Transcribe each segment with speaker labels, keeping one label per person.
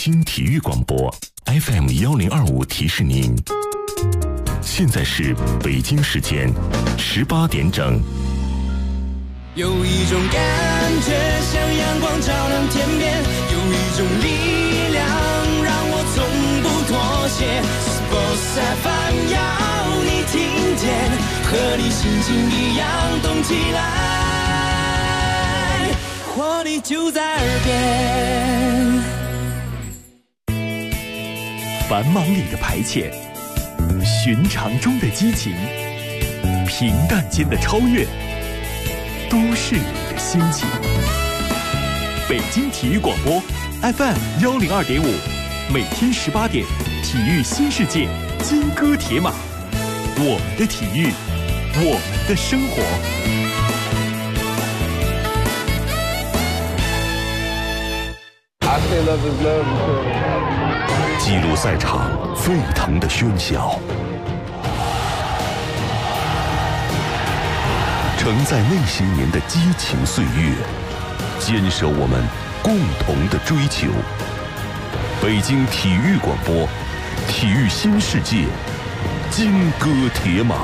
Speaker 1: 京体育广播 FM1025提示您，现在是北京时间18点整。
Speaker 2: 有一种感觉像阳光照亮天边，有一种力量让我从不妥协。Sports FM 要你听见，和你心情一样动起来，活力就在耳边。
Speaker 3: 繁忙里的排遣，寻常中的激情，平淡间的超越，都市里的心情。北京体育广播 FM102.5，每天18点，体育新世界，金戈铁马，我们的体育，我们的生活。
Speaker 1: 记录赛场沸腾的喧嚣，承载那些年的激情岁月，坚守我们共同的追求。北京体育广播，体育新世界，金戈铁马。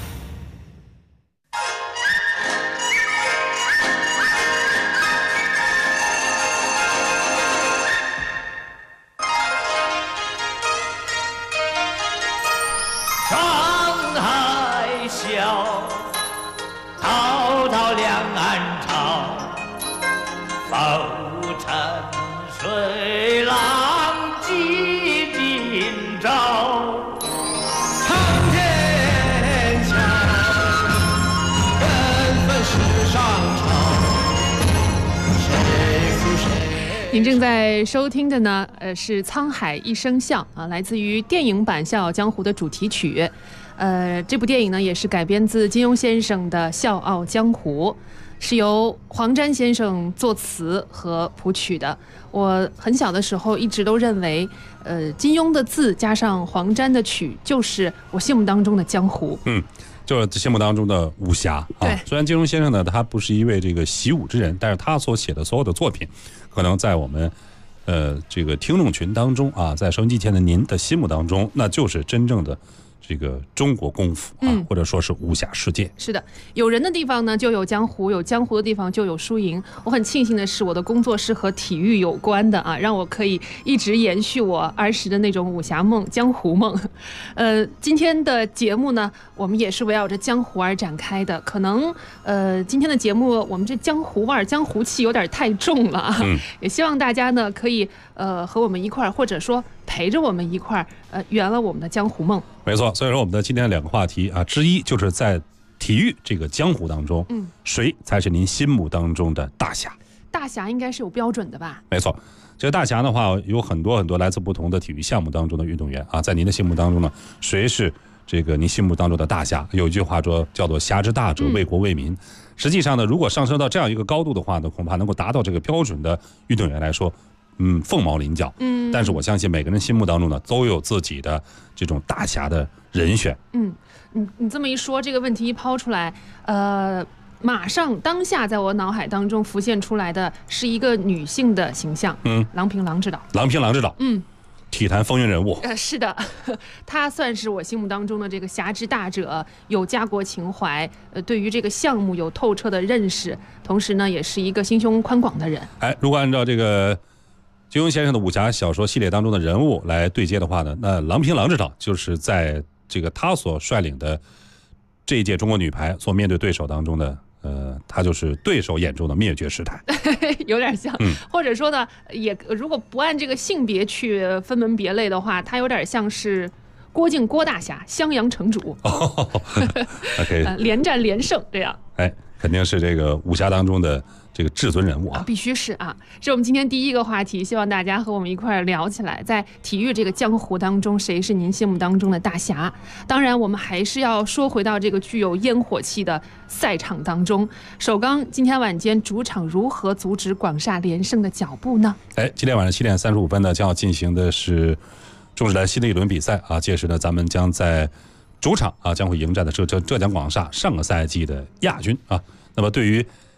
Speaker 4: 您正在收听的呢，是《沧海一声笑》啊，来自于电影版《笑傲江湖》的主题曲。这部电影呢，也是改编自金庸先生的《笑傲江湖》，是由黄沾先生作词和谱曲的。我很小的时候一直都认为，金庸的字加上黄沾的曲，就是我心目当中的江湖。
Speaker 5: 就是心目当中的武侠啊。虽然金庸先生呢，他不是一位这个习武之人，但是他所写的所有的作品，可能在我们这个听众群当中啊，在收音机前的您的心目当中，那就是真正的这个中国功夫啊，或者说是武侠世界。
Speaker 4: 是的，有人的地方呢就有江湖，有江湖的地方就有输赢。我很庆幸的是，我的工作是和体育有关的啊，让我可以一直延续我儿时的那种武侠梦、江湖梦。今天的节目呢，我们也是围绕着江湖而展开的。可能今天的节目我们这江湖味儿、江湖气有点太重了啊。也希望大家呢可以和我们一块儿，或者说陪着我们一块儿圆了我们的江湖梦。
Speaker 5: 没错，所以说我们的今天两个话题啊，之一就是在体育这个江湖当中，谁才是您心目当中的大侠？
Speaker 4: 大侠应该是有标准的吧？
Speaker 5: 没错，这个大侠的话，有很多很多来自不同的体育项目当中的运动员啊，在您的心目当中呢，谁是这个您心目当中的大侠？有一句话说叫做侠之大者，为国为民。实际上呢，如果上升到这样一个高度的话呢，恐怕能够达到这个标准的运动员来说，凤毛麟角。但是我相信每个人心目当中呢，都有自己的这种大侠的人选。
Speaker 4: 你这么一说，这个问题一抛出来，马上当下在我脑海当中浮现出来的是一个女性的形象，郎平郎指导。郎
Speaker 5: 平郎指导，体坛风云人物。
Speaker 4: 是的，她算是我心目当中的这个侠之大者，有家国情怀，对于这个项目有透彻的认识，同时呢，也是一个心胸宽广的人。
Speaker 5: 如果按照这个金庸先生的武侠小说系列当中的人物来对接的话呢，那郎平郎指导就是在这个他所率领的这一届中国女排所面对对手当中的，他就是对手眼中的灭绝师太，
Speaker 4: 有点像，或者说呢，也如果不按这个性别去分门别类的话，他有点像是郭靖郭大侠，襄阳城主，连战连胜这样。
Speaker 5: 肯定是这个武侠当中的这个至尊人物啊，
Speaker 4: 必须是啊！是我们今天第一个话题，希望大家和我们一块儿聊起来，在体育这个江湖当中，谁是您心目当中的大侠？当然，我们还是要说回到这个具有烟火气的赛场当中。首钢今天晚间主场如何阻止广厦连胜的脚步呢？
Speaker 5: 今天晚上7点35分呢，将要进行的是中日兰新的一轮比赛啊，届时呢，咱们将在主场啊将会迎战的是浙江广厦上个赛季的亚军啊。那么对于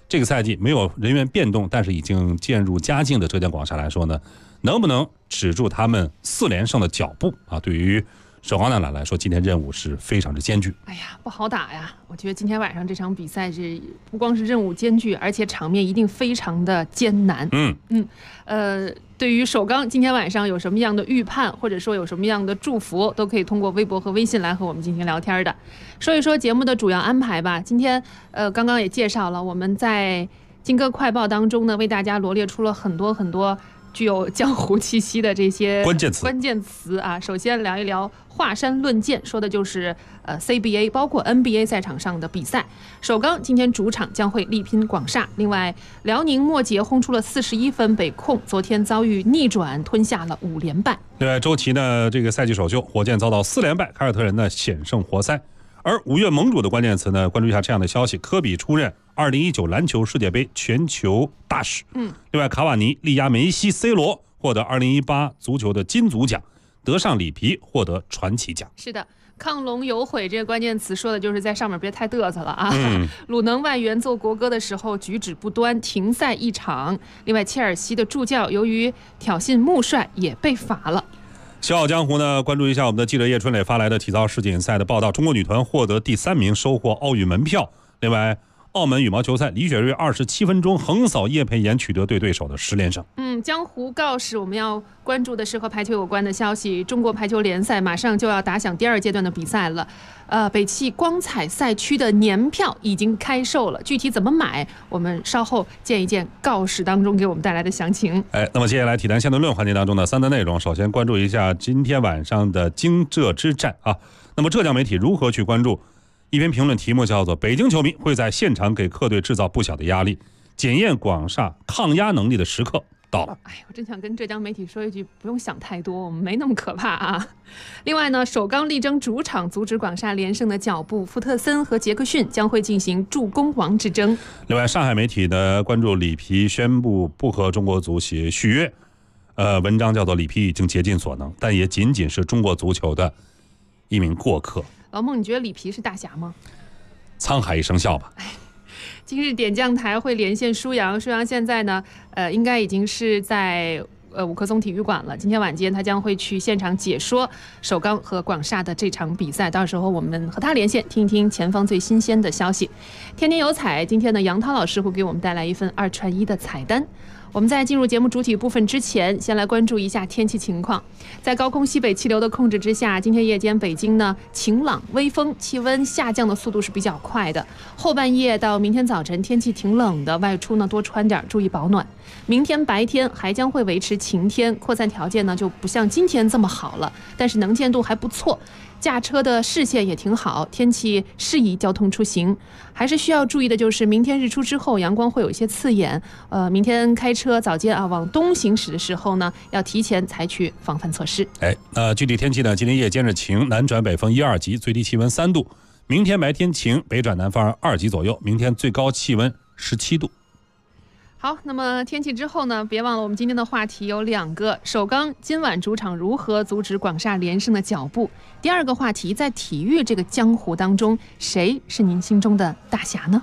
Speaker 5: 这个赛季没有人员变动，但是已经渐入佳境的浙江广厦来说呢，能不能止住他们4连胜的脚步啊？对于首钢男篮来说，今天任务是非常之艰巨。
Speaker 4: 哎呀，不好打呀！我觉得今天晚上这场比赛是不光是任务艰巨，而且场面一定非常的艰难。对于首钢今天晚上有什么样的预判，或者说有什么样的祝福，都可以通过微博和微信来和我们进行聊天的。说一说节目的主要安排吧。今天刚刚也介绍了，我们在金歌快报当中呢，为大家罗列出了很多具有江湖气息的这些关键词啊。首先聊一聊华山论剑，说的就是CBA 包括 NBA 赛场上的比赛。首钢今天主场将会力拼广厦。另外，辽宁末节轰出了41分，北控昨天遭遇逆转，吞下了5连败。
Speaker 5: 另外，周琦呢这个赛季首秀，火箭遭到4连败，凯尔特人呢险胜活塞。而5月盟主的关键词呢，关注一下这样的消息：科比出任2019篮球世界杯全球大使。另外，卡瓦尼力压梅西、C 罗，获得2018足球的金足奖；德尚里皮获得传奇奖。
Speaker 4: 是的。亢龙有悔这个关键词说的就是在上面别太嘚瑟了啊！鲁能外援奏国歌的时候举止不端，停赛1场。另外，切尔西的助教由于挑衅穆帅也被罚了。
Speaker 5: 笑傲江湖呢，关注一下我们的记者叶春磊发来的体操世锦赛的报道，中国女团获得第3名，收获奥运门票。另外，澳门羽毛球赛，李雪芮27分钟横扫叶培妍，取得对手的10连胜。
Speaker 4: 江湖告示，我们要关注的是和排球有关的消息。中国排球联赛马上就要打响第2阶段的比赛了。北汽光彩赛区的年票已经开售了，具体怎么买，我们稍后见一见告示当中给我们带来的详情。
Speaker 5: 那么接下来体坛相对论环节当中的3大内容，首先关注一下今天晚上的京浙之战啊。那么浙江媒体如何去关注？一篇评论题目叫做北京球迷会在现场给客队制造不小的压力，检验广厦抗压能力的时刻到了。
Speaker 4: 我真想跟浙江媒体说一句，不用想太多，我们没那么可怕啊。另外呢，首钢力争主场阻止广厦连胜的脚步，福特森和杰克逊将会进行助攻王之争。
Speaker 5: 另外，上海媒体呢关注里皮宣布不和中国足协续约，文章叫做里皮已经竭尽所能，但也仅仅是中国足球的一名过客。
Speaker 4: 老孟，你觉得里皮是大侠吗？
Speaker 5: 沧海一声笑吧。
Speaker 4: 今日点将台会连线舒阳，舒阳现在呢，应该已经是在五棵松体育馆了。今天晚间他将会去现场解说首钢和广厦的这场比赛，到时候我们和他连线，听一听前方最新鲜的消息。天天有彩，今天呢，杨涛老师会给我们带来一份2串1的彩单。我们在进入节目主体部分之前，先来关注一下天气情况。在高空西北气流的控制之下，今天夜间北京呢晴朗微风，气温下降的速度是比较快的。后半夜到明天早晨天气挺冷的，外出呢多穿点，注意保暖。明天白天还将会维持晴天，扩散条件呢就不像今天这么好了，但是能见度还不错。驾车的视线也挺好，天气适宜交通出行。还是需要注意的就是明天日出之后阳光会有一些刺眼，明天开车早间往东行驶的时候呢，要提前采取防范措施。
Speaker 5: 具体天气呢，今天夜间是晴，南转北风1、2级，最低气温3度。明天白天晴，北转南风2级左右，明天最高气温17度。
Speaker 4: 好，那么天气之后呢，别忘了我们今天的话题有2个。首钢今晚主场如何阻止广厦连胜的脚步？第2个话题，在体育这个江湖当中，谁是您心中的大侠呢？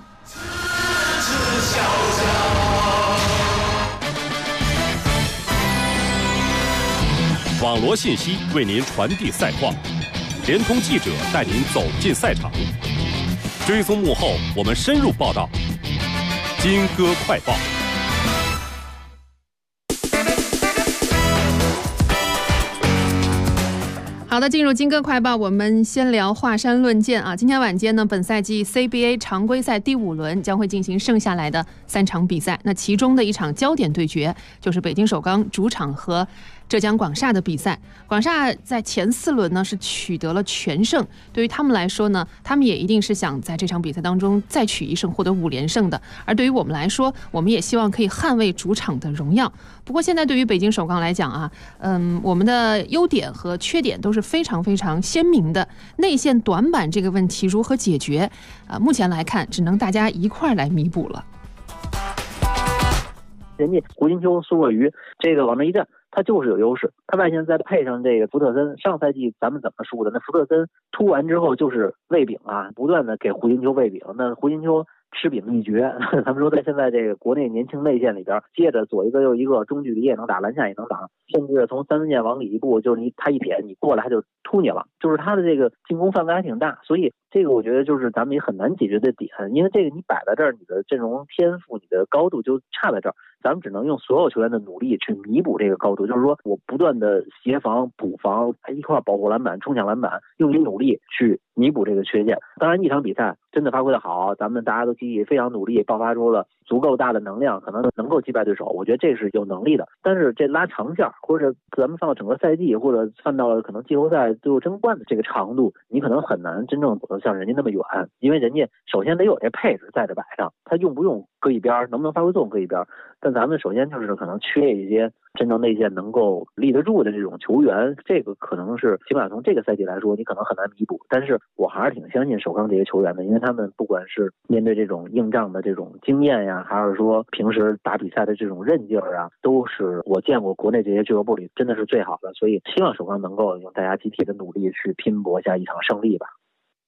Speaker 1: 网罗信息为您传递赛况，联通记者带您走进赛场，追踪幕后，我们深入报道。金歌快报。
Speaker 4: 好的，进入金歌快报，我们先聊华山论剑啊。今天晚间呢，本赛季 CBA 常规赛第5轮将会进行剩下来的3场比赛，那其中的一场焦点对决就是北京首钢主场和浙江广厦的比赛。广厦在前4轮呢是取得了全胜，对于他们来说呢，他们也一定是想在这场比赛当中再取1胜，获得5连胜的。而对于我们来说，我们也希望可以捍卫主场的荣耀。不过现在对于北京首钢来讲啊，我们的优点和缺点都是非常非常鲜明的。内线短板这个问题如何解决？目前来看，只能大家一块来弥补了。
Speaker 6: 人家胡金秋、苏若愚这个往那一站，他就是有优势。他外线再配上这个福特森，上赛季咱们怎么输的？那福特森突完之后就是喂饼啊，不断的给胡金秋喂饼。那胡金秋吃饼秘诀。他们说在现在这个国内年轻内线里边，接着左一个右一个，中距离也能打，篮下也能打，甚至从三分线往里一步，就是他一撇，你过来他就突你了，就是他的这个进攻范围还挺大。所以这个我觉得就是咱们也很难解决的点，因为这个你摆在这儿，你的阵容天赋、你的高度就差在这儿，咱们只能用所有球员的努力去弥补这个高度，就是说我不断的协防、补防，一块保护篮板、冲抢篮板，用你努力去弥补这个缺陷。当然，一场比赛真的发挥的好，咱们大家都积极非常努力，爆发出了足够大的能量，可能能够击败对手，我觉得这是有能力的。但是这拉长线，或者咱们放到整个赛季，或者放到了可能季后赛最后争冠的这个长度，你可能很难真正走得像人家那么远，因为人家首先得有这配置在这摆上，他用不用搁一边，能不能发挥作用搁一边。但咱们首先就是可能缺一些真正内线能够立得住的这种球员，这个可能是起码从这个赛季来说，你可能很难弥补。但是我还是挺相信首钢这些球员的，因为他们不管是面对这种硬仗的这种经验呀，还是说平时打比赛的这种韧劲儿啊，都是我见过国内这些俱乐部里真的是最好的。所以希望首钢能够用大家集体的努力去拼搏下一场胜利吧。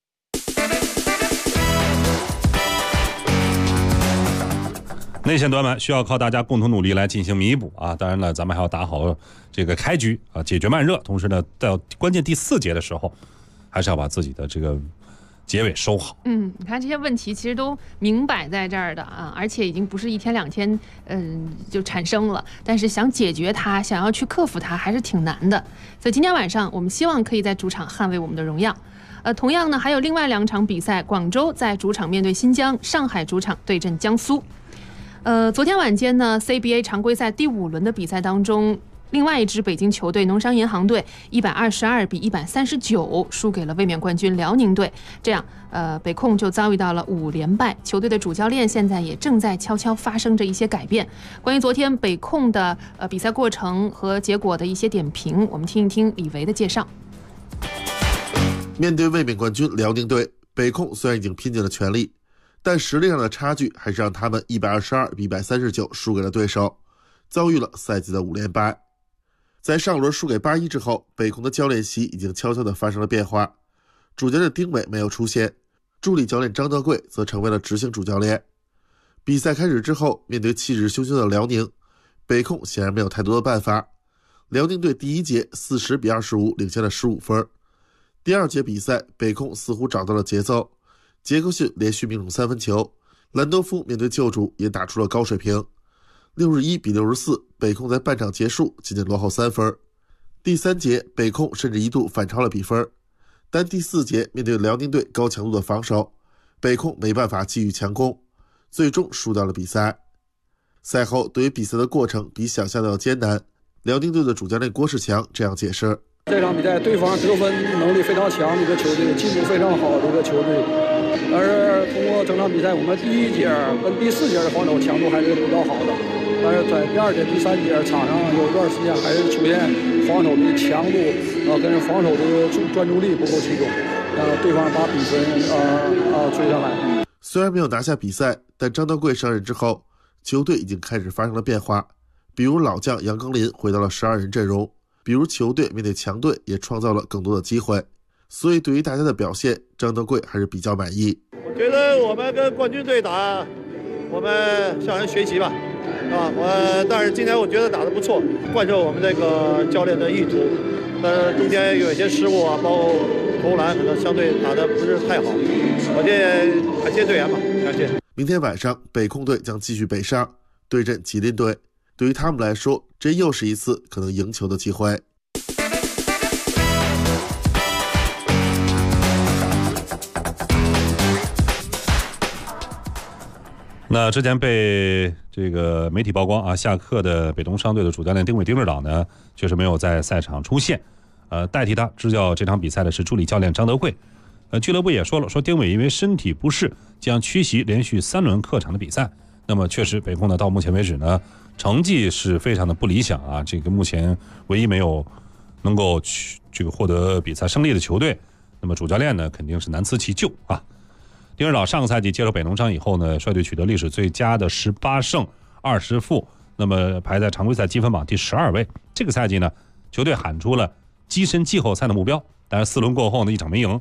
Speaker 5: 内线短板需要靠大家共同努力来进行弥补啊！当然了，咱们还要打好这个开局啊，解决慢热。同时呢，到关键第4节的时候，还是要把自己的这个结尾收好。
Speaker 4: 你看这些问题其实都明摆在这儿的啊，而且已经不是1天2天就产生了，但是想解决它，想要去克服它，还是挺难的。所以今天晚上我们希望可以在主场捍卫我们的荣耀。同样呢，还有另外2场比赛，广州在主场面对新疆，上海主场对阵江苏。昨天晚间呢 CBA 常规赛第5轮的比赛当中，另外一支北京球队农商银行队122比139输给了卫冕冠军辽宁队，这样北控就遭遇到了5连败。球队的主教练现在也正在悄悄发生着一些改变。关于昨天北控的比赛过程和结果的一些点评，我们听一听李维的介绍。
Speaker 7: 面对卫冕冠军辽宁队，北控虽然已经拼尽了全力，但实力上的差距还是让他们122比139输给了对手，遭遇了赛季的5连败。在上轮输给81之后，北控的教练席已经悄悄地发生了变化。主教练丁伟没有出现，助理教练张德贵则成为了执行主教练。比赛开始之后，面对气势汹汹的辽宁，北控显然没有太多的办法。辽宁队第1节40比25领先了15分。第2节比赛，北控似乎找到了节奏，杰克逊连续命中3分球，兰多夫面对旧主也打出了高水平。61比64，北控在半场结束仅仅落后3分。第3节，北控甚至一度反超了比分，但第4节面对辽宁队高强度的防守，北控没办法继续强攻，最终输掉了比赛。赛后，对于比赛的过程比想象的要艰难，辽宁队的主教练郭士强这样解释：
Speaker 8: 这场比赛对方得分能力非常强的一个球队，进步非常好的一个球队，但是通过整场比赛，我们第1节跟第4节的防守强度还是比较好的，但是在第2节、第3节场上有一段时间还是出现防守的强度跟防守的专注力不够集中，让对方把比分追上来。
Speaker 7: 虽然没有拿下比赛，但张德贵上任之后，球队已经开始发生了变化，比如老将杨庚林回到了12人阵容，比如球队面对强队也创造了更多的机会，所以对于大家的表现，张德贵还是比较满意。
Speaker 9: 我觉得我们跟冠军队打，我们向人学习吧，但是今天我觉得打得不错，贯彻我们这个教练的意图，但是中间有一些失误啊，包括投篮可能相对打得不是太好，我这感谢队员吧，感谢。
Speaker 7: 明天晚上北控队将继续北上对阵吉林队，对于他们来说，这又是一次可能赢球的机会。
Speaker 5: 那之前被这个媒体曝光啊，下课的北东商队的主教练丁伟丁指导呢，确实没有在赛场出现。代替他执教这场比赛的是助理教练张德贵。俱乐部也说了，说丁伟因为身体不适，将缺席连续3轮客场的比赛。那么确实，北控呢到目前为止呢，成绩是非常的不理想啊。这个目前唯一没有能够这个获得比赛胜利的球队，那么主教练呢肯定是难辞其咎啊。丁指导上个赛季接手北农商以后呢，率队取得历史最佳的18胜20负，那么排在常规赛积分榜第12位。这个赛季呢，球队喊出了跻身季后赛的目标，但是4轮过后呢，一场没赢，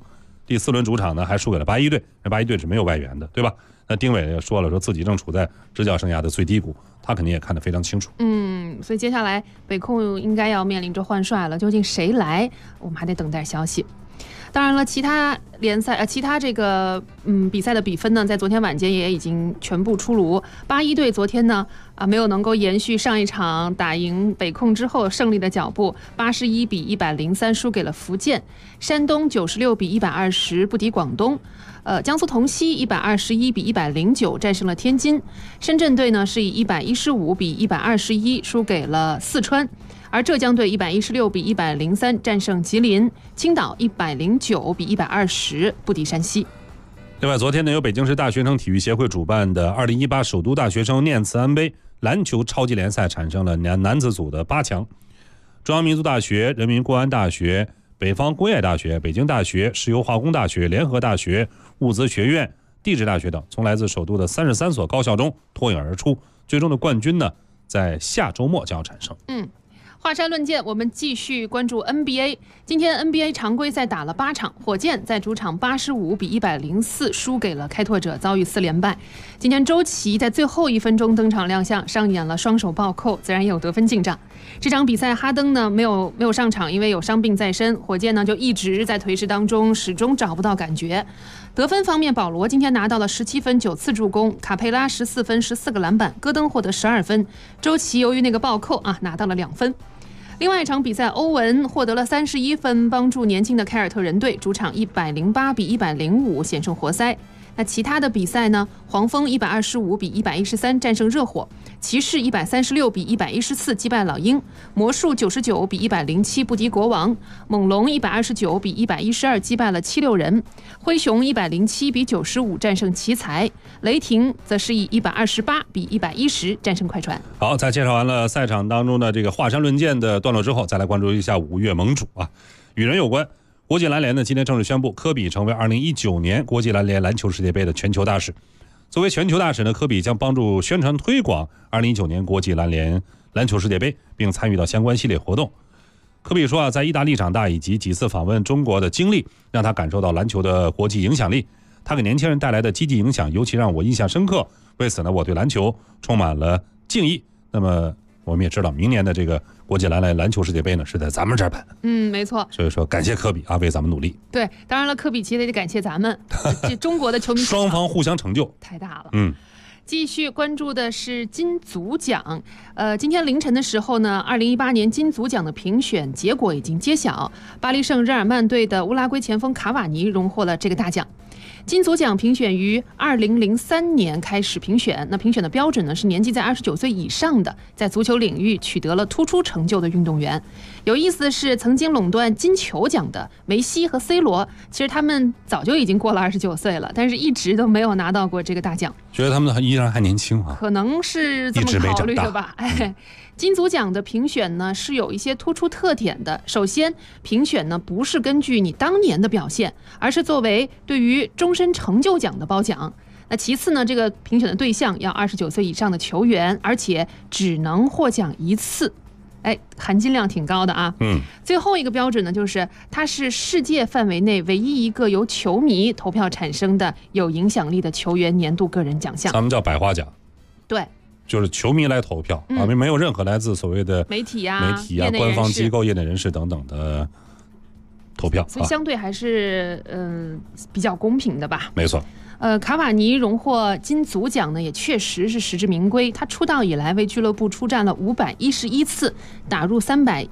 Speaker 5: 第4轮主场呢还输给了八一队，那八一队是没有外援的，对吧？那丁伟也说了，说自己正处在执教生涯的最低谷，他肯定也看得非常清楚。
Speaker 4: 所以接下来北控应该要面临着换帅了，究竟谁来，我们还得等待消息。当然了，其他联赛其他这个比赛的比分呢，在昨天晚间也已经全部出炉。八一队昨天呢没有能够延续上一场打赢北控之后胜利的脚步，81比103输给了福建。山东96比120不敌广东。江苏桐溪121比109战胜了天津。深圳队呢是以115比121输给了四川。而浙江队116比103战胜吉林，青岛109比120不敌山西。
Speaker 5: 另外，昨天呢，由北京市大学生体育协会主办的2018首都大学生念慈庵杯篮球超级联赛产生了男子组的8强，中央民族大学、人民公安大学、北方工业大学、北京大学、石油化工大学、联合大学、物资学院、地质大学等，从来自首都的33所高校中脱颖而出。最终的冠军呢，在下周末将要产生。
Speaker 4: 华山论剑，我们继续关注 NBA。今天 NBA 常规赛打了8场，火箭在主场85比104输给了开拓者，遭遇4连败。今天周琦在最后1分钟登场亮相，上演了双手暴扣，自然也有得分进账。这场比赛哈登呢没有上场，因为有伤病在身，火箭呢就一直在颓势当中，始终找不到感觉。得分方面，保罗今天拿到了17分9次助攻，卡佩拉14分14个篮板，戈登获得12分，周琦由于那个暴扣拿到了2分。另外一场比赛，欧文获得了31分，帮助年轻的凯尔特人队主场108比105险胜活塞。那其他的比赛呢？黄蜂125比113战胜热火，骑士136比114击败老鹰，魔术99比107不敌国王，猛龙129比112击败了76人，灰熊107比95战胜奇才，雷霆则是以128比110战胜快船。
Speaker 5: 好，在介绍完了赛场当中的这个华山论剑的段落之后，再来关注一下5月盟主与人有关。国际篮联呢今天正式宣布，科比成为2019年国际篮联篮球世界杯的全球大使。作为全球大使呢，科比将帮助宣传推广2019年国际篮联篮球世界杯，并参与到相关系列活动。科比说在意大利长大以及几次访问中国的经历，让他感受到篮球的国际影响力，他给年轻人带来的积极影响尤其让我印象深刻。为此呢，我对篮球充满了敬意。那么我们也知道，明年的这个国际篮联篮球世界杯呢是在咱们这儿办。
Speaker 4: 没错。
Speaker 5: 所以说感谢科比为咱们努力。
Speaker 4: 对，当然了，科比其实也得感谢咱们这中国的球迷
Speaker 5: 双方互相成就
Speaker 4: 太大了。继续关注的是金足奖。今天凌晨的时候呢，2018年金足奖的评选结果已经揭晓，巴黎圣日耳曼队的乌拉圭前锋卡瓦尼荣获了这个大奖。金足奖评选于2003年开始评选，那评选的标准呢是年纪在29岁以上的，在足球领域取得了突出成就的运动员。有意思的是，曾经垄断金球奖的梅西和 C 罗，其实他们早就已经过了29岁了，但是一直都没有拿到过这个大奖。
Speaker 5: 觉得他们依然还年轻
Speaker 4: 可能是这么考虑的吧。金足奖的评选呢是有一些突出特点的。首先，评选呢不是根据你当年的表现，而是作为对于终身成就奖的褒奖。那其次呢，这个评选的对象要29岁以上的球员，而且只能获奖1次。含金量挺高的最后一个标准呢，就是它是世界范围内唯一一个由球迷投票产生的有影响力的球员年度个人奖项。
Speaker 5: 咱们叫百花奖。
Speaker 4: 对，
Speaker 5: 就是球迷来投票没有任何来自所谓的
Speaker 4: 媒体
Speaker 5: 官方机构、业内人士等等的投票，
Speaker 4: 所以相对还是比较公平的吧。
Speaker 5: 没错。
Speaker 4: 卡瓦尼荣获金足奖呢，也确实是实至名归。他出道以来为俱乐部出战了511次，打入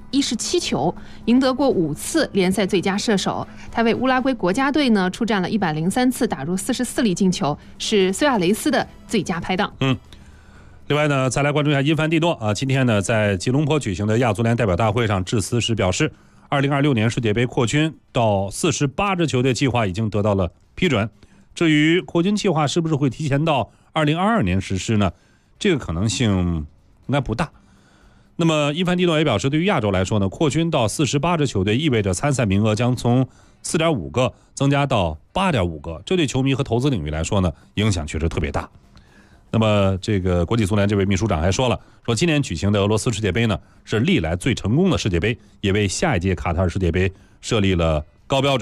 Speaker 4: 317球，赢得过5次联赛最佳射手。他为乌拉圭国家队呢出战了103次，打入44粒进球，是苏亚雷斯的最佳拍档。
Speaker 5: 另外呢，再来关注一下因凡蒂诺今天呢在吉隆坡举行的亚足联代表大会上致辞时表示，2026年世界杯扩军到48支球队计划已经得到了批准。至于扩军计划是不是会提前到2022年实施呢？这个可能性应该不大。那么因凡蒂诺也表示，对于亚洲来说呢，扩军到48支球队意味着参赛名额将从4.5个增加到8.5个，这对球迷和投资领域来说呢，影响确实特别大。那么这个国际足联这位秘书长还说了，说今年举行的俄罗斯世界杯呢，是历来最成功的世界杯，也为下一届卡塔尔世界杯设立了高标准。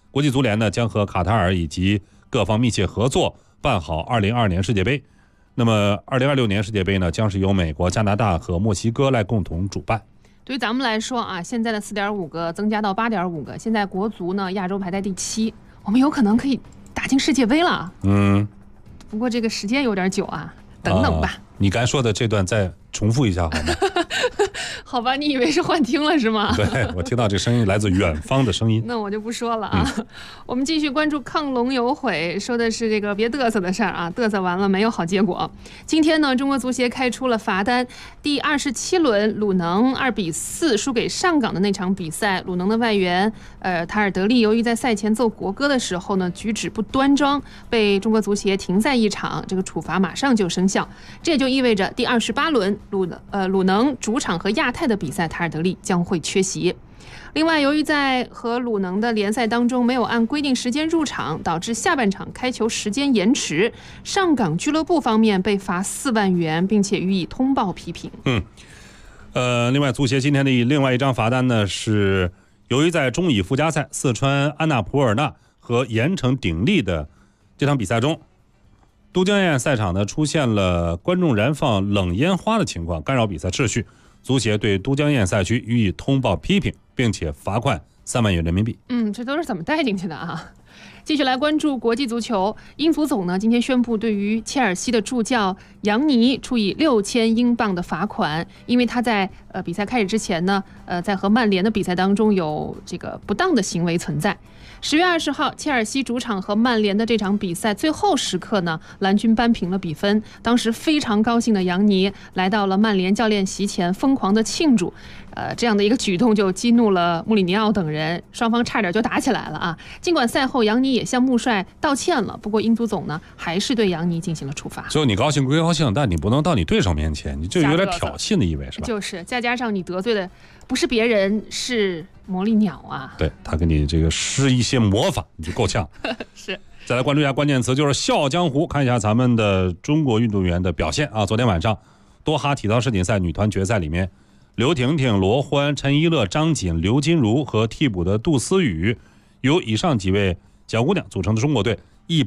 Speaker 5: 国际足联呢将和卡塔尔以及各方密切合作，办好2022年世界杯。那么2026年世界杯呢，将是由美国、加拿大和墨西哥来共同主办。
Speaker 4: 对于咱们来说啊，现在的4.5个增加到8.5个，现在国足呢亚洲排在第7，我们有可能可以打进世界杯了。不过这个时间有点久啊，等等吧。
Speaker 5: 你刚才说的这段再重复一下好吗？
Speaker 4: 好吧，你以为是幻听了是吗？
Speaker 5: 对，我听到这声音来自远方的声音。
Speaker 4: 那我就不说了啊。我们继续关注亢龙有悔，说的是这个别嘚瑟的事儿啊，嘚瑟完了没有好结果。今天呢，中国足协开出了罚单，第27轮鲁能2比4输给上港的那场比赛，鲁能的外援塔尔德利由于在赛前奏国歌的时候呢举止不端庄，被中国足协停赛一场，这个处罚马上就生效。这也就意味着第28轮鲁能主场和亚太的比赛，塔尔德利将会缺席。另外，由于在和鲁能的联赛当中没有按规定时间入场，导致下半场开球时间延迟，上港俱乐部方面被罚4万元，并且予以通报批评。
Speaker 5: 另外，足协今天的另外一张罚单呢，是由于在中乙附加赛四川安纳普尔纳和盐城鼎立的这场比赛中，都江堰赛场呢出现了观众燃放冷烟花的情况，干扰比赛秩序。足协对都江堰赛区予以通报批评，并且罚款3万元人民币。
Speaker 4: 这都是怎么带进去的啊？继续来关注国际足球，英足总呢今天宣布对于切尔西的助教杨尼处以6000英镑的罚款，因为他在比赛开始之前呢，在和曼联的比赛当中有这个不当的行为存在。10月20号，切尔西主场和曼联的这场比赛最后时刻呢，蓝军扳平了比分。当时非常高兴的杨尼来到了曼联教练席前，疯狂的庆祝。这样的一个举动就激怒了穆里尼奥等人，双方差点就打起来了啊！尽管赛后杨尼也向穆帅道歉了，不过英足总呢还是对杨尼进行了处罚。
Speaker 5: 就你高兴归高兴，但你不能到你对手面前，你就有点挑衅的意味，是吧？
Speaker 4: 就是再加上你得罪的不是别人，是魔力鸟啊！
Speaker 5: 对，他给你这个施一些魔法，你就够呛。
Speaker 4: 是。
Speaker 5: 再来关注一下关键词，就是笑傲江湖，看一下咱们的中国运动员的表现啊！昨天晚上多哈体操世锦赛女团决赛里面，刘婷婷、罗欢、陈一乐、张瑾、刘金如和替补的杜思雨，由以上几位小姑娘组成的中国队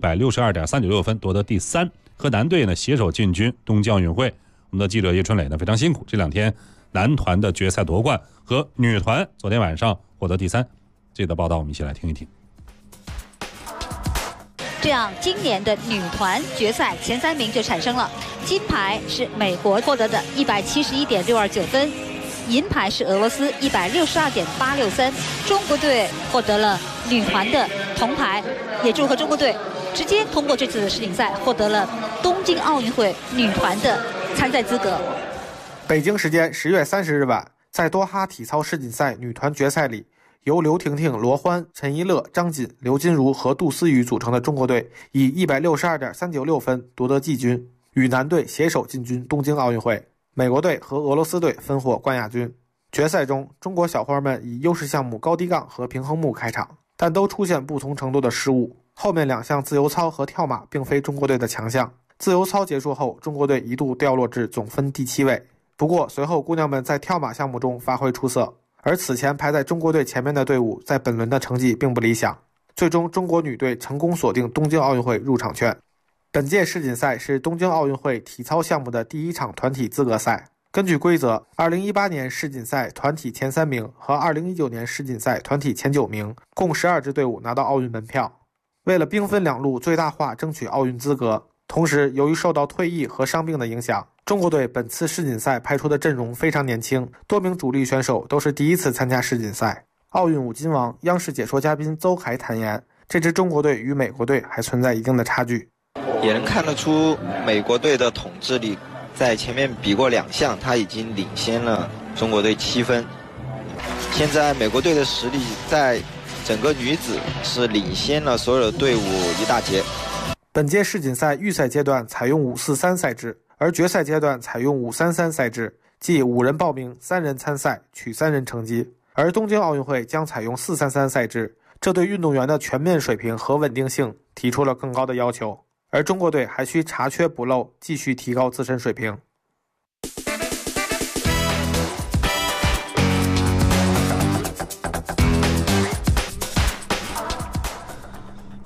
Speaker 5: 162.396分夺得第3，和男队呢携手进军东京奥运会。我们的记者叶春磊呢非常辛苦，这2天男团的决赛夺冠和女团昨天晚上获得第3，这个报道我们一起来听一听。
Speaker 10: 这样，今年的女团决赛前3名就产生了。金牌是美国获得的171.629分，银牌是俄罗斯162.863，中国队获得了女团的铜牌，也祝贺中国队直接通过这次世锦赛，获得了东京奥运会女团的参赛资格。
Speaker 11: 北京时间10月30日晚，在多哈体操世锦赛女团决赛里，由刘婷婷、罗欢、陈一乐、张瑾、刘金如和杜思雨组成的中国队以162.396分夺得季军，与男队携手进军东京奥运会。美国队和俄罗斯队分获冠亚军。决赛中，中国小花们以优势项目高低杠和平衡木开场，但都出现不同程度的失误。后面2项自由操和跳马并非中国队的强项。自由操结束后，中国队一度掉落至总分第7位。不过随后姑娘们在跳马项目中发挥出色。而此前排在中国队前面的队伍在本轮的成绩并不理想，最终中国女队成功锁定东京奥运会入场券。本届世锦赛是东京奥运会体操项目的第1场团体资格赛。根据规则，2018年世锦赛团体前3名和2019年世锦赛团体前9名共12支队伍拿到奥运门票。为了兵分2路最大化争取奥运资格，同时由于受到退役和伤病的影响，中国队本次世锦赛派出的阵容非常年轻，多名主力选手都是第1次参加世锦赛。奥运5金王、央视解说嘉宾邹凯坦言，这支中国队与美国队还存在一定的差距。
Speaker 12: 也能看得出美国队的统治力，在前面比过2项，他已经领先了中国队7分。现在美国队的实力在整个女子是领先了所有的队伍一大截。
Speaker 11: 本届世锦赛预赛阶段采用543赛制，而决赛阶段采用533赛制，即5人报名，3人参赛，取3人成绩。而东京奥运会将采用433赛制，这对运动员的全面水平和稳定性提出了更高的要求。而中国队还需查缺补漏，继续提高自身水平。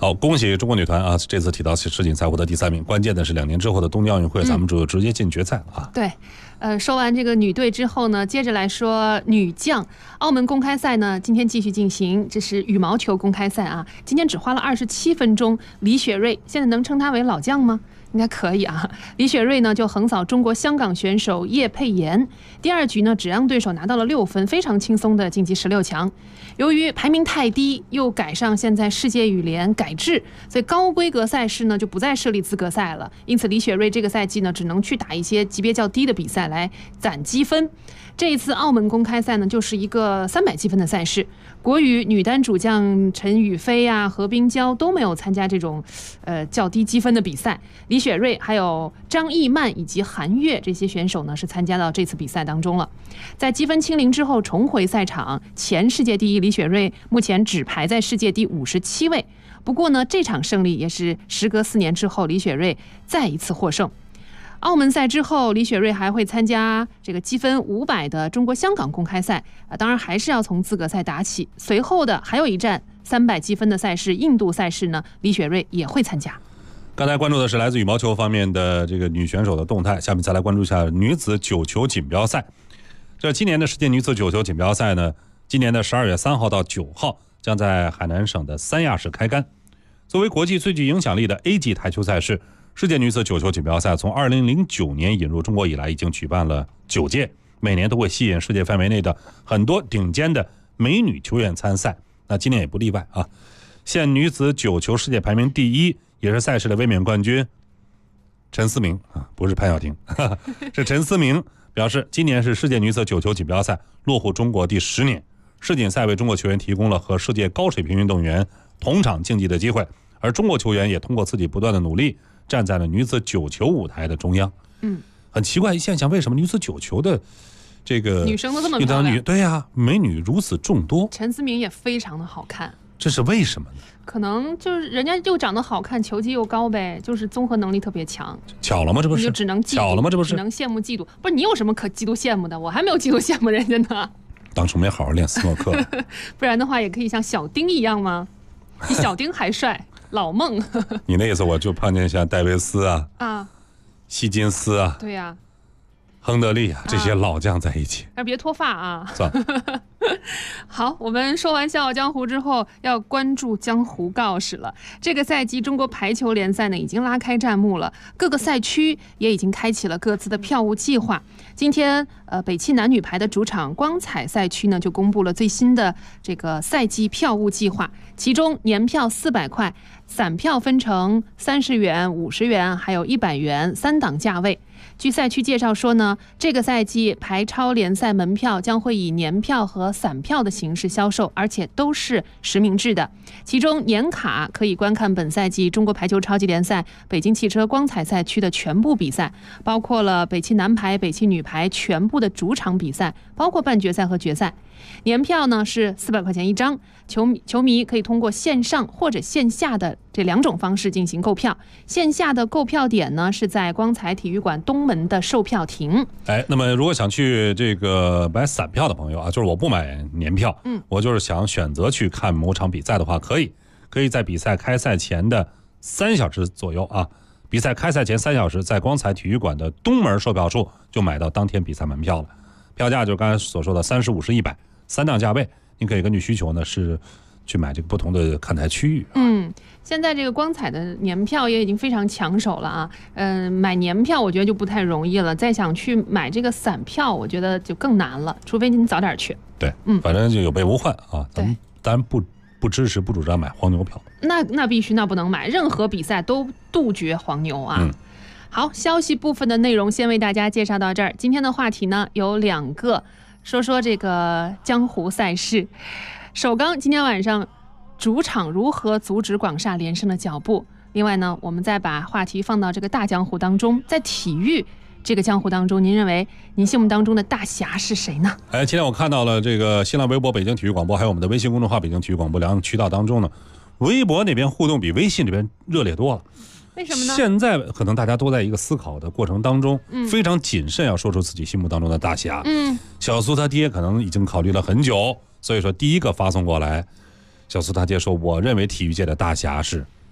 Speaker 5: 好，恭喜中国女团啊！这次体操世锦赛获得第3名。关键的是2年之后的东京奥运会，咱们就直接进决赛了啊！
Speaker 4: 对，说完这个女队之后呢，接着来说女将。澳门公开赛呢，今天继续进行，这是羽毛球公开赛啊。今天只花了27分钟，李雪芮现在能称她为老将吗？应该可以啊。李雪芮呢就横扫中国香港选手叶佩妍，第2局呢只让对手拿到了6分，非常轻松的晋级16强。由于排名太低，又赶上现在世界羽联改制，所以高规格赛事呢就不再设立资格赛了。因此李雪芮这个赛季呢只能去打一些级别较低的比赛来攒积分。这一次澳门公开赛呢就是一个300积分的赛事，国羽女单主将陈雨菲啊、何冰娇都没有参加这种较低积分的比赛。李雪芮还有张艺曼以及韩悦这些选手呢是参加到这次比赛当中了。在积分清零之后重回赛场，前世界第一李雪芮目前只排在世界第57位。不过呢，这场胜利也是时隔4年之后李雪芮再一次获胜。澳门赛之后，李雪芮还会参加这个积分500的中国香港公开赛当然还是要从资格赛打起。随后的还有一站300积分的赛事，印度赛事呢，李雪芮也会参加。
Speaker 5: 刚才关注的是来自羽毛球方面的这个女选手的动态，下面再来关注一下女子9球锦标赛。这今年的世界女子9球锦标赛呢，今年的12月3号到9号将在海南省的三亚市开杆。作为国际最具影响力的 A 级台球赛事，世界女子9球锦标赛从2009年引入中国以来，已经举办了9届，每年都会吸引世界范围内的很多顶尖的美女球员参赛。那今年也不例外啊！现女子9球世界排名第1，也是赛事的卫冕冠军陈思明啊，不是潘晓婷，是陈思明表示，今年是世界女子9球锦标赛落户中国第10年，世锦赛为中国球员提供了和世界高水平运动员同场竞技的机会，而中国球员也通过自己不断的努力，站在了女子9球舞台的中央。很奇怪一现象，为什么女子9球的这个
Speaker 4: 女生都这么漂亮？
Speaker 5: 对呀，美女如此众多，
Speaker 4: 陈思明也非常的好看。
Speaker 5: 这是为什么呢？
Speaker 4: 可能就是人家又长得好看，球技又高呗，就是综合能力特别强。
Speaker 5: 巧了吗？这不是？
Speaker 4: 你就只能嫉妒，
Speaker 5: 巧了吗？这不是？
Speaker 4: 只能羡慕嫉妒。不是你有什么可嫉妒羡慕的？我还没有嫉妒羡慕人家呢。
Speaker 5: 当初没好好练斯诺克，
Speaker 4: 不然的话也可以像小丁一样吗？比小丁还帅，老孟。
Speaker 5: 你那意思我就碰见像戴维斯啊，希金斯啊，
Speaker 4: 对呀，
Speaker 5: 亨德利啊这些老将在一起，
Speaker 4: 别脱发啊。
Speaker 5: 算了。
Speaker 4: 好，我们说完《笑傲江湖》之后，要关注江湖告示了。这个赛季中国排球联赛呢已经拉开战幕了，各个赛区也已经开启了各自的票务计划。今天北汽男女排的主场光彩赛区呢就公布了最新的这个赛季票务计划，其中年票400块，散票分成30元、50元还有100元3档价位。据赛区介绍说呢，这个赛季排超联赛门票将会以年票和散票的形式销售，而且都是实名制的。其中年卡可以观看本赛季中国排球超级联赛北京汽车光彩赛区的全部比赛，包括了北汽男排、北汽女排全部的主场比赛，包括半决赛和决赛。年票呢是400块钱一张，球迷可以通过线上或者线下的这2种方式进行购票。线下的购票点呢是在光彩体育馆东门的售票亭。
Speaker 5: 那么如果想去这个买散票的朋友啊，就是我不买年票，我就是想选择去看某场比赛的话，可以在比赛开赛前的3小时左右啊，比赛开赛前3小时，在光彩体育馆的东门售票处就买到当天比赛门票了。票价就是刚才所说的30、50、100。3档价位，你可以根据需求呢是去买这个不同的看台区域。
Speaker 4: 现在这个光彩的年票也已经非常抢手了啊。买年票我觉得就不太容易了，再想去买这个散票，我觉得就更难了，除非您早点去。
Speaker 5: 对，反正就有备无患啊。咱们当然不支持、不主张买黄牛票。那
Speaker 4: 必须，那不能买，任何比赛都杜绝黄牛啊。好，消息部分的内容先为大家介绍到这儿。今天的话题呢有2个。说说这个江湖赛事，首钢今天晚上主场如何阻止广厦连胜的脚步？另外呢，我们再把话题放到这个大江湖当中，在体育这个江湖当中，您认为您心目当中的大侠是谁呢？
Speaker 5: 今天我看到了这个新浪微博北京体育广播，还有我们的微信公众号北京体育广播2个渠道当中呢，微博那边互动比微信这边热烈多了。
Speaker 4: 为什么呢？
Speaker 5: 现在可能大家都在一个思考的过程当中，非常谨慎，要说出自己心目当中的大侠。小苏他爹可能已经考虑了很久，所以说第一个发送过来，小苏他爹说，我认为体育界的大侠是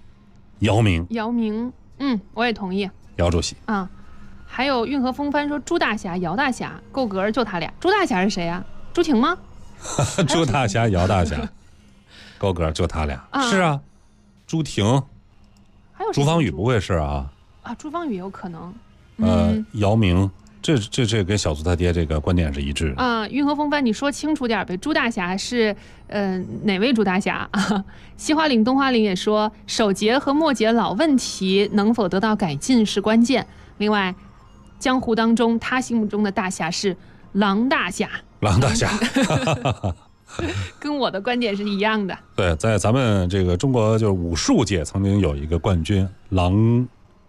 Speaker 5: 姚明，
Speaker 4: 我也同意。
Speaker 5: 姚主席
Speaker 4: 啊，还有运河风帆说朱大侠、姚大侠，够格就他俩。朱大侠是谁啊？朱婷吗？
Speaker 5: 朱大侠、姚大侠，够格就他俩。是啊，朱婷，
Speaker 4: 还有
Speaker 5: 朱芳雨不会是啊？
Speaker 4: 朱芳雨有可能。
Speaker 5: 姚明，这跟小苏他爹这个观点是一致的。
Speaker 4: 运河风帆，你说清楚点呗。朱大侠是哪位朱大侠啊？西花岭、东花岭也说首节和末节老问题能否得到改进是关键。另外，江湖当中他心目中的大侠是郎大侠。
Speaker 5: 郎大侠，
Speaker 4: 跟我的观点是一样的。
Speaker 5: 对，在咱们这个中国就是武术界曾经有一个冠军郎，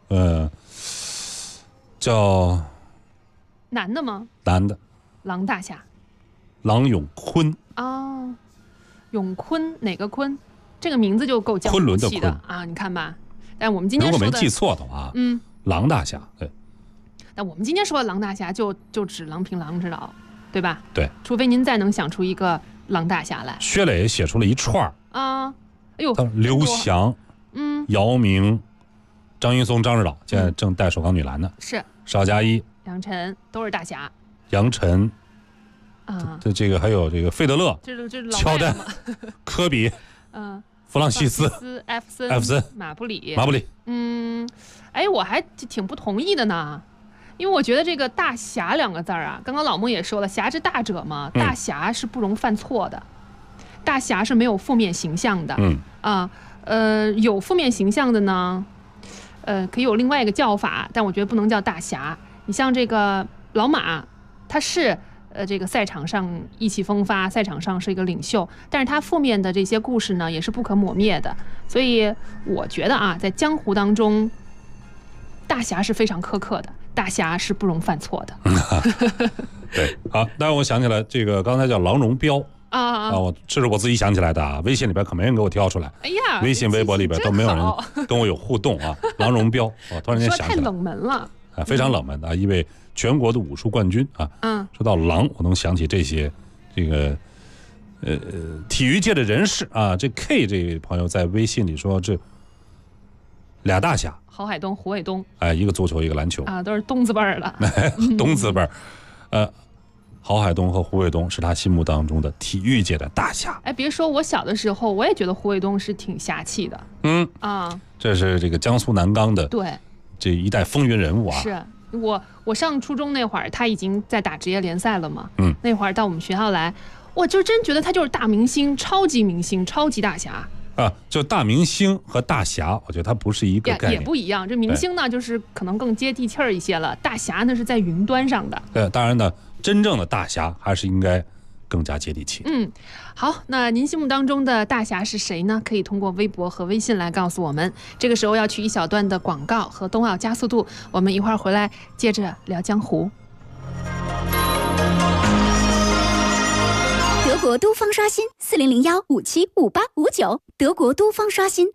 Speaker 5: 叫
Speaker 4: 男的吗？
Speaker 5: 男的，
Speaker 4: 郎大侠，
Speaker 5: 郎永坤
Speaker 4: 啊，永坤哪个坤？这个名字就够江湖气的啊！你看吧，但我们今天说的，
Speaker 5: 如果没记错的话，郎大侠对。
Speaker 4: 但我们今天说的郎大侠就指郎平、郎指导，对吧？
Speaker 5: 对，
Speaker 4: 除非您再能想出一个郎大侠来。
Speaker 5: 薛磊写出了一串
Speaker 4: 啊，哎呦，
Speaker 5: 刘翔，姚明、张云松、张指导，现在正带首钢女篮呢。
Speaker 4: 是
Speaker 5: 邵佳一、
Speaker 4: 杨晨都是大侠。
Speaker 5: 杨晨
Speaker 4: 啊，
Speaker 5: 这个还有这个费德勒、乔丹、科比，弗朗西斯、
Speaker 4: 艾弗森、马布里。我还挺不同意的呢。因为我觉得这个大侠两个字啊，刚刚老孟也说了，侠之大者嘛，大侠是不容犯错的，大侠是没有负面形象的。有负面形象的呢，可以有另外一个叫法，但我觉得不能叫大侠。你像这个老马，他是这个赛场上意气风发，赛场上是一个领袖，但是他负面的这些故事呢，也是不可磨灭的。所以我觉得啊，在江湖当中，大侠是非常苛刻的。大侠是不容犯错的。
Speaker 5: 对，好，当然我想起来，这个刚才叫郎荣彪这是我自己想起来的啊，微信里边可没人给我挑出来。
Speaker 4: 哎呀，
Speaker 5: 微信、微博里边都没有人跟我有互动啊。郎荣彪，我突然间想起来，
Speaker 4: 说太冷门了
Speaker 5: 非常冷门的一位全国的武术冠军啊。说到郎，我能想起这些这个体育界的人士啊。这 K 这位朋友在微信里说，这俩大侠。
Speaker 4: 郝海东、胡伟东，
Speaker 5: 一个足球，一个篮球
Speaker 4: 啊，都是东字辈儿的。
Speaker 5: 东字辈儿，郝海东和胡伟东是他心目当中的体育界的大侠。
Speaker 4: 别说我小的时候，我也觉得胡伟东是挺侠气的。
Speaker 5: 这是这个江苏南钢的
Speaker 4: 对
Speaker 5: 这一代风云人物啊。
Speaker 4: 是我上初中那会儿，他已经在打职业联赛了嘛。那会儿到我们学校来，我就真觉得他就是大明星、超级明星、超级大侠。
Speaker 5: 就大明星和大侠，我觉得它不是一个概念，
Speaker 4: 也不一样。这明星呢，就是可能更接地气儿一些了；大侠呢是在云端上的。
Speaker 5: 对，当然呢，真正的大侠还是应该更加接地气。
Speaker 4: 好，那您心目当中的大侠是谁呢？可以通过微博和微信来告诉我们。这个时候要去一小段的广告和冬奥加速度，我们一会儿回来接着聊江湖。
Speaker 13: 德国都方刷新4001575859，德国都方刷新。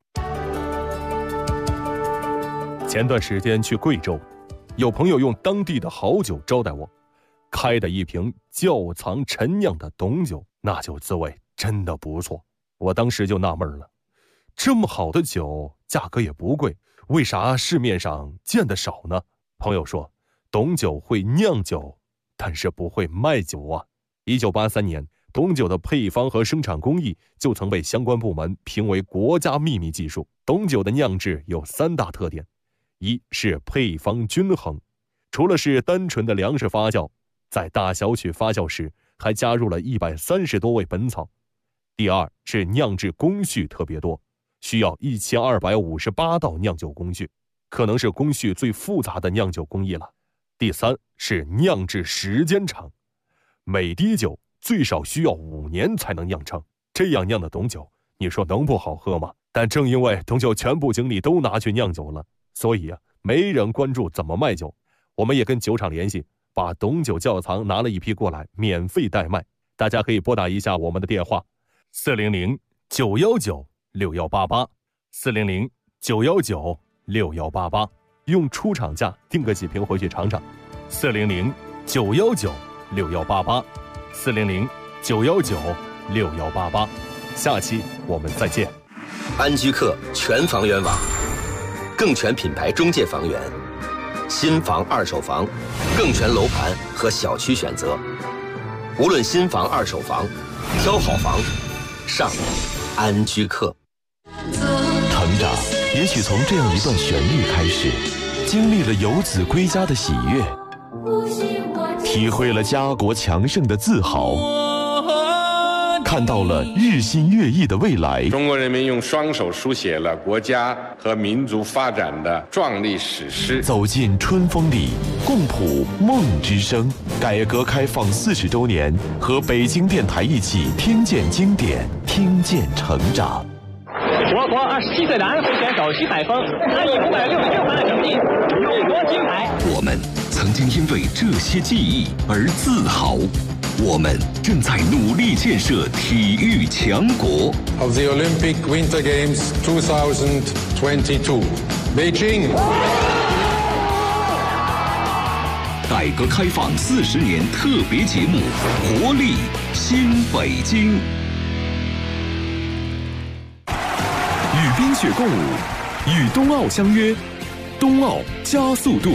Speaker 14: 前段时间去贵州，有朋友用当地的好酒招待我，开的一瓶窖藏陈酿的董酒，那酒滋味真的不错。我当时就纳闷了，这么好的酒，价格也不贵，为啥市面上见得少呢？朋友说，董酒会酿酒，但是不会卖酒啊。1983年。董酒的配方和生产工艺就曾被相关部门评为国家秘密技术。董酒的酿制有3大特点：一是配方均衡，除了是单纯的粮食发酵，在大小曲发酵时还加入了130多味本草；第二是酿制工序特别多，需要1258道酿酒工序，可能是工序最复杂的酿酒工艺了；第三是酿制时间长，每滴酒最少需要5年才能酿成，这样酿的董酒，你说能不好喝吗？但正因为董酒全部精力都拿去酿酒了，所以没人关注怎么卖酒。我们也跟酒厂联系，把董酒窖藏拿了一批过来，免费代卖。大家可以拨打一下我们的电话：400-919-6188，400-919-6188，用出厂价订个几瓶回去尝尝。400-919-6188，400-919-6188。下期我们再见。
Speaker 15: 安居客全房源网更全品牌中介房源，新房、二手房，更全楼盘和小区选择。无论新房、二手房，挑好房，上安居客。
Speaker 16: 成长也许从这样一段旋律开始，经历了游子归家的喜悦，体会了家国强盛的自豪，看到了日新月异的未来。
Speaker 17: 中国人民用双手书写了国家和民族发展的壮丽史诗。
Speaker 16: 走进春风里，共谱梦之声。改革开放40周年，和北京电台一起听见经典，听见成长。
Speaker 18: 我国27岁的安徽选手徐海峰，他以566分的成绩荣夺金牌。
Speaker 1: 我们曾经因为这些记忆而自豪，我们正在努力建设体育强国。
Speaker 19: Of the Olympic Winter Games 2022, Beijing。
Speaker 1: 改革开放40年特别节目，活力新北京。
Speaker 16: 与冰雪共舞，与冬奥相约，冬奥加速度。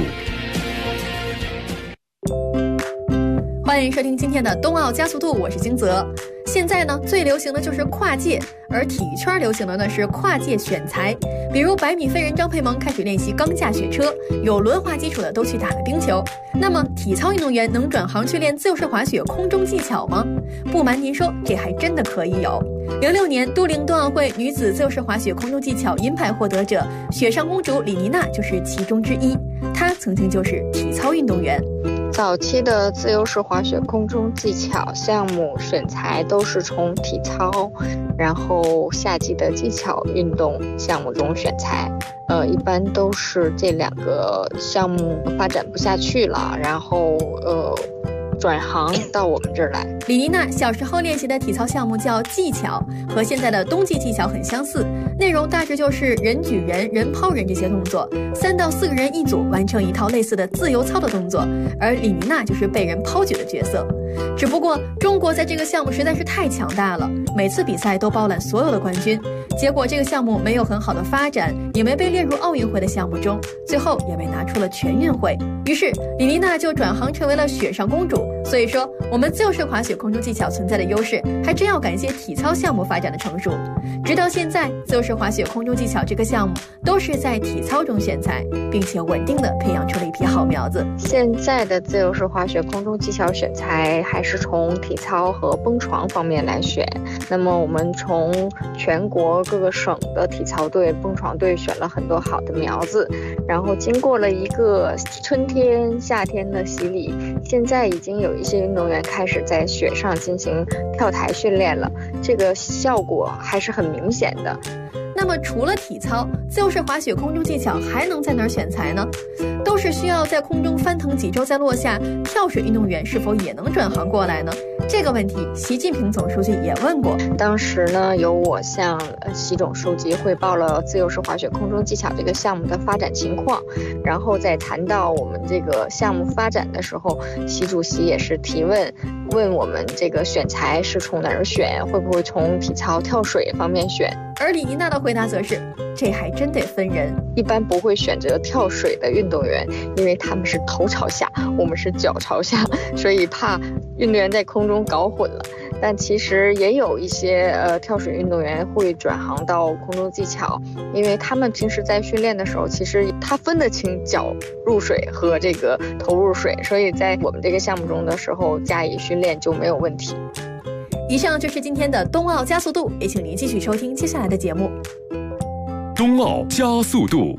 Speaker 20: 欢迎收听今天的冬奥加速度，我是金泽。现在呢，最流行的就是跨界，而体育圈流行的呢是跨界选材。比如100米飞人张佩萌开始练习钢架雪车，有轮滑基础的都去打了冰球。那么体操运动员能转行去练自由式滑雪空中技巧吗？不瞒您说，这还真的可以有。06年都灵冬奥会女子自由式滑雪空中技巧银牌获得者雪上公主李妮娜就是其中之一，她曾经就是体操运动员。
Speaker 21: 早期的自由式滑雪空中技巧项目选材都是从体操，然后夏季的技巧运动项目中选材。一般都是这2个项目发展不下去了，然后转行到我们这儿来。
Speaker 20: 李妮娜小时候练习的体操项目叫技巧，和现在的冬季技巧很相似，内容大致就是人举人、人抛人这些动作，3到4个人一组完成一套类似的自由操的动作，而李妮娜就是被人抛举的角色。只不过中国在这个项目实在是太强大了，每次比赛都包揽所有的冠军，结果这个项目没有很好的发展，也没被列入奥运会的项目中，最后也被拿出了全运会。于是李妮娜就转行成为了雪上公主。所以说我们自由式滑雪空中技巧存在的优势还真要感谢体操项目发展的成熟。直到现在，自由式滑雪空中技巧这个项目都是在体操中选材，并且稳定的培养出了一批好苗子。
Speaker 21: 现在的自由式滑雪空中技巧选材还是从体操和蹦床方面来选。那么我们从全国各个省的体操队、蹦床队选了很多好的苗子，然后经过了一个春天、夏天的洗礼，现在已经有一些运动员开始在雪上进行跳台训练了，这个效果还是很明显的。
Speaker 20: 那么除了体操，自由式滑雪空中技巧还能在哪儿选材呢？都是需要在空中翻腾几周再落下，跳水运动员是否也能转行过来呢？这个问题习近平总书记也问过。
Speaker 21: 当时呢，由我向习总书记汇报了自由式滑雪空中技巧这个项目的发展情况，然后在谈到我们这个项目发展的时候，习主席也是提问我们这个选材是从哪儿选，会不会从体操跳水方面选。
Speaker 20: 而李妮娜的回答则是，这还真得分人，
Speaker 21: 一般不会选择跳水的运动员，因为他们是头朝下，我们是脚朝下，所以怕运动员在空中搞混了。但其实也有一些跳水运动员会转行到空中技巧，因为他们平时在训练的时候，其实他分得清脚入水和这个头入水，所以在我们这个项目中的时候加以训练就没有问题。
Speaker 20: 以上就是今天的冬奥加速度，也请您继续收听接下来的节目。
Speaker 16: 冬奥加速度。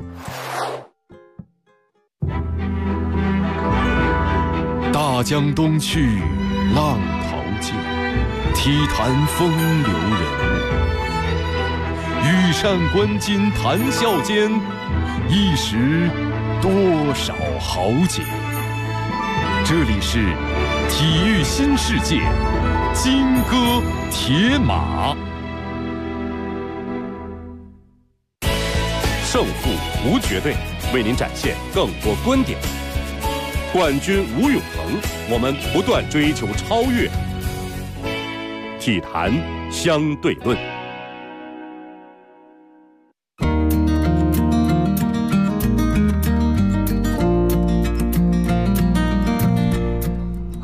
Speaker 16: 大江东去，浪淘尽，体坛风流人物。羽扇纶巾谈笑间，一时多少豪杰。这里是体育新世界，金戈铁马。
Speaker 22: 胜负无绝对，为您展现更多观点。冠军无永恒，我们不断追求超越。体坛相对论。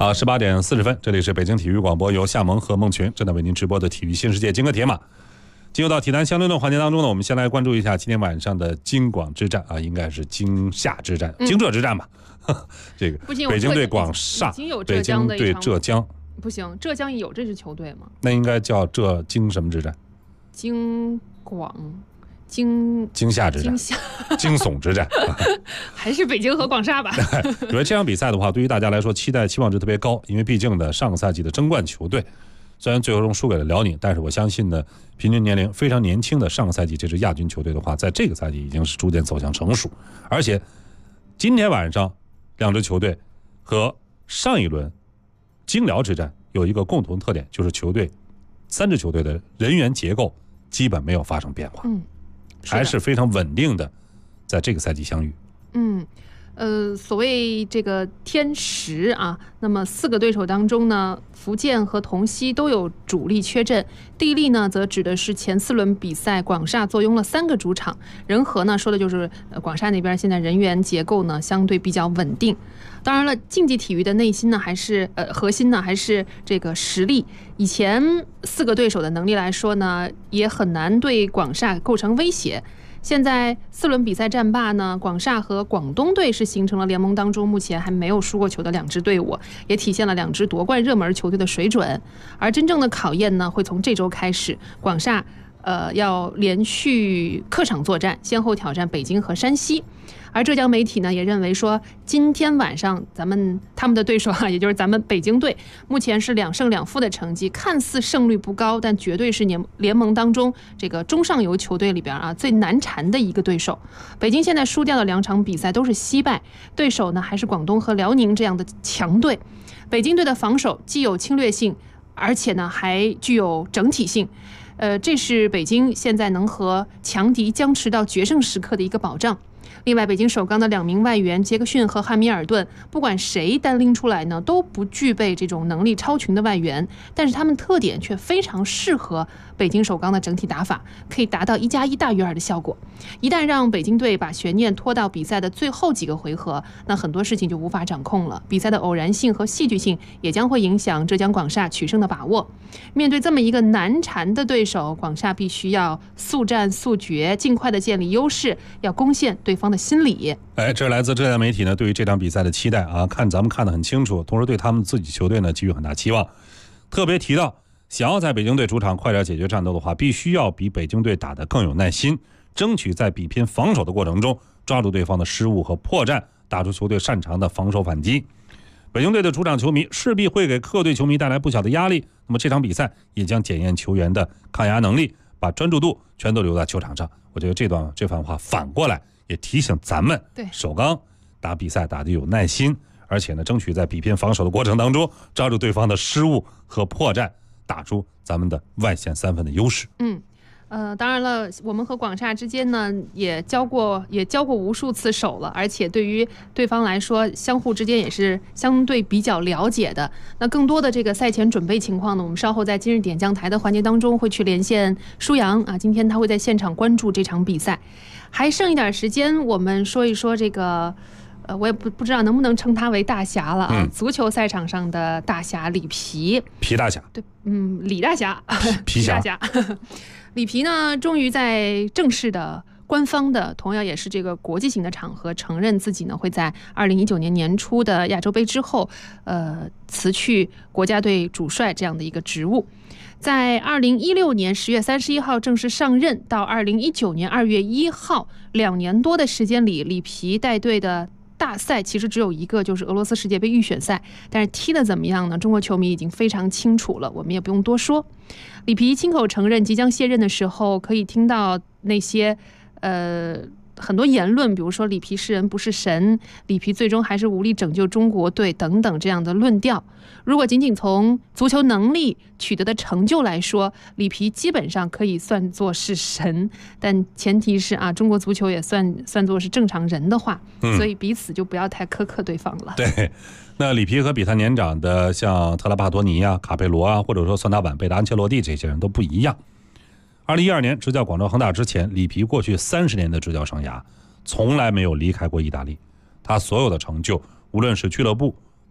Speaker 5: 好，18点40分，这里是北京体育广播，由夏萌和孟群正在为您直播的体育新世界金戈铁马。进入到体坛相对论环节当中呢，我们先来关注一下今天晚上的京广之战啊，应该是京夏之战、京浙之战吧。这个北京对广厦，北京对浙江。
Speaker 4: 不行，浙江有这支球队吗？
Speaker 5: 那应该叫浙京什么之战？
Speaker 4: 京广。京
Speaker 5: 夏之战，惊悚之战，
Speaker 4: 还是北京和广厦吧。
Speaker 5: 我觉得这场比赛的话，对于大家来说期望值特别高，因为毕竟的上个赛季的争冠球队，虽然最终输给了辽宁，但是我相信呢，平均年龄非常年轻的上个赛季这支亚军球队的话，在这个赛季已经是逐渐走向成熟，而且今天晚上两支球队和上一轮京辽之战有一个共同特点，就是三支球队的人员结构基本没有发生变化。还是非常稳定的，在这个赛季相遇。
Speaker 4: 所谓这个天时啊，那么4个对手当中呢，福建和同曦都有主力缺阵，地利呢则指的是前4轮比赛广厦坐拥了3个主场，人和呢说的就是广厦那边现在人员结构呢相对比较稳定。当然了，竞技体育的内心呢还是核心呢还是这个实力。以前4个对手的能力来说呢，也很难对广厦构成威胁。现在4轮比赛战罢呢，广厦和广东队是形成了联盟当中目前还没有输过球的2支队伍，也体现了2支夺冠热门球队的水准。而真正的考验呢，会从这周开始，广厦要连续客场作战，先后挑战北京和山西。而浙江媒体呢也认为说，今天晚上他们的对手啊，也就是咱们北京队，目前是2胜2负的成绩，看似胜率不高，但绝对是联盟当中这个中上游球队里边啊最难缠的一个对手。北京现在输掉的2场比赛都是惜败，对手呢还是广东和辽宁这样的强队。北京队的防守既有侵略性，而且呢还具有整体性。这是北京现在能和强敌僵持到决胜时刻的一个保障。另外，北京首钢的2名外援杰克逊和汉密尔顿，不管谁单拎出来呢，都不具备这种能力超群的外援，但是他们特点却非常适合北京首钢的整体打法，可以达到1+1大于2的效果。一旦让北京队把悬念拖到比赛的最后几个回合，那很多事情就无法掌控了。比赛的偶然性和戏剧性也将会影响浙江广厦取胜的把握。面对这么一个难缠的对手，广厦必须要速战速决，尽快的建立优势，要攻陷对方的心理。
Speaker 5: 这来自浙江媒体呢对于这场比赛的期待啊，咱们看得很清楚，同时对他们自己球队呢给予很大期望。特别提到，想要在北京队主场快点解决战斗的话，必须要比北京队打得更有耐心，争取在比拼防守的过程中抓住对方的失误和破绽，打出球队擅长的防守反击。北京队的主场球迷势必会给客队球迷带来不小的压力，那么这场比赛也将检验球员的抗压能力，把专注度全都留在球场上。我觉得这番话反过来也提醒咱们，首钢打比赛打得有耐心，而且呢，争取在比拼防守的过程当中抓住对方的失误和破绽，打出咱们的外线3分的优势。
Speaker 4: 当然了，我们和广厦之间呢也交过无数次手了，而且对于对方来说，相互之间也是相对比较了解的。那更多的这个赛前准备情况呢，我们稍后在今日点将台的环节当中会去连线舒阳啊，今天他会在现场关注这场比赛。还剩一点时间，我们说一说这个。我也不知道能不能称他为大侠了啊！足球赛场上的大侠里皮
Speaker 5: 大侠，
Speaker 4: 对，李大侠，
Speaker 5: 皮大
Speaker 4: 侠，里皮呢，终于在正式的、官方的，同样也是这个国际型的场合，承认自己呢会在2019年年初的亚洲杯之后，辞去国家队主帅这样的一个职务。在2016年10月31号正式上任，到2019年2月1号，2年多的时间里，里皮带队的大赛其实只有一个，就是俄罗斯世界杯预选赛，但是踢得怎么样呢？中国球迷已经非常清楚了，我们也不用多说。里皮亲口承认即将卸任的时候，可以听到那些很多言论，比如说里皮是人不是神，里皮最终还是无力拯救中国队等等这样的论调。如果仅仅从足球能力取得的成就来说，里皮基本上可以算作是神，但前提是啊，中国足球也算作是正常人的话，所以彼此就不要太苛刻对方了。
Speaker 5: 对，那里皮和比他年长的像特拉帕多尼啊、卡佩罗啊，或者说算打板贝达安切洛蒂这些人都不一样。2012年执教广州恒大之前，里皮过去30年的执教生涯从来没有离开过意大利，他所有的成就，无论是俱乐部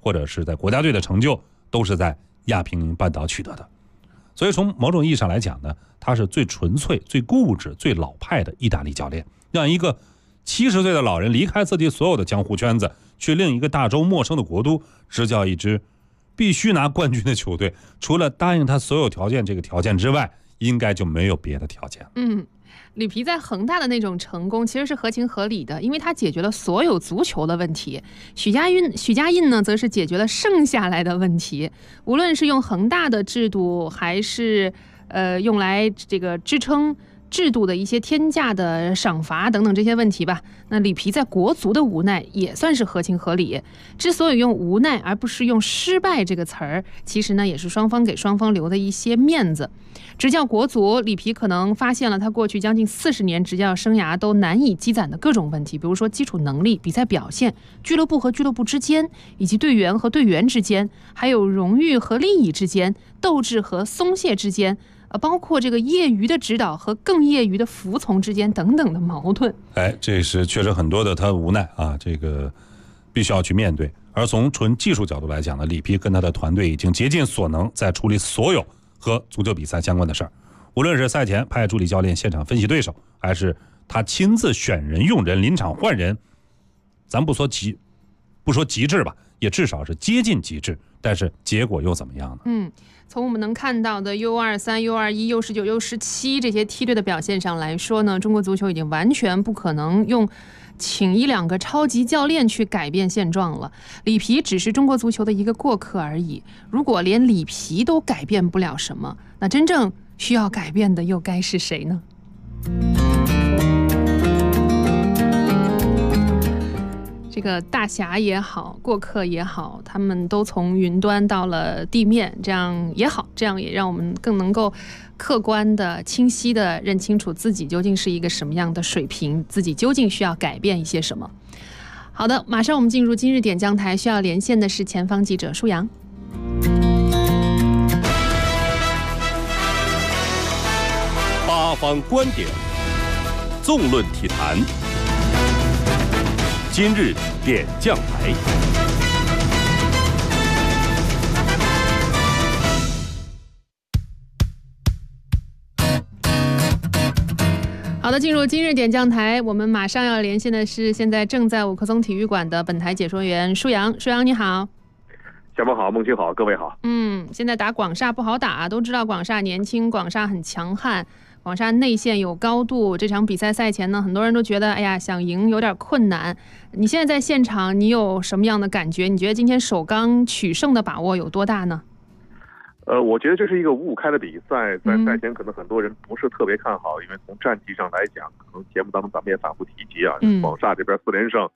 Speaker 5: 或者是在国家队的成就，都是在亚平宁半岛取得的。所以从某种意义上来讲呢，他是最纯粹、最固执、最老派的意大利教练，让一个70岁的老人离开自己所有的江湖圈子，去另一个大洲陌生的国都执教一支必须拿冠军的球队，除了答应他所有条件这个条件之外，应该就没有别的条件。
Speaker 4: 里皮在恒大的那种成功其实是合情合理的，因为他解决了所有足球的问题。许家印呢，则是解决了剩下来的问题。无论是用恒大的制度，还是用来这个支撑制度的一些天价的赏罚等等这些问题吧，那里皮在国足的无奈也算是合情合理。之所以用无奈而不是用失败这个词儿，其实呢也是双方给双方留的一些面子。执教国足，里皮可能发现了他过去将近40年执教生涯都难以积攒的各种问题，比如说基础能力、比赛表现、俱乐部和俱乐部之间，以及队员和队员之间，还有荣誉和利益之间、斗志和松懈之间，包括这个业余的指导和更业余的服从之间等等的矛盾。
Speaker 5: 这是确实很多的他无奈啊，这个必须要去面对。而从纯技术角度来讲呢，里皮跟他的团队已经竭尽所能在处理所有和足球比赛相关的事儿，无论是赛前派助理教练现场分析对手，还是他亲自选人用人、临场换人，咱不说极致吧，也至少是接近极致，但是结果又怎么样呢？
Speaker 4: 从我们能看到的 U23、U21、U19、U17 这些梯队的表现上来说呢，中国足球已经完全不可能用请1-2个超级教练去改变现状了。里皮只是中国足球的一个过客而已。如果连里皮都改变不了什么，那真正需要改变的又该是谁呢？这个大侠也好，过客也好，他们都从云端到了地面，这样也好，这样也让我们更能够客观的、清晰的认清楚自己究竟是一个什么样的水平，自己究竟需要改变一些什么。好的，马上我们进入今日点将台，需要连线的是前方记者舒阳。
Speaker 22: 八方观点，纵论体坛。今日点将台。
Speaker 4: 好的，进入今日点将台，我们马上要连线的是现在正在五棵松体育馆的本台解说员舒阳。舒阳你好。
Speaker 2: 小梦好，梦清好，各位好。
Speaker 4: 现在打广厦不好打，都知道广厦年轻，广厦很强悍，广厦内线有高度。这场比赛赛前呢，很多人都觉得，哎呀，想赢有点困难。你现在在现场，你有什么样的感觉？你觉得今天首钢取胜的把握有多大呢？
Speaker 2: 我觉得这是一个五五开的比赛，在赛前可能很多人不是特别看好，因为从战绩上来讲，可能节目当中咱们也反复提及啊，广厦这边4连胜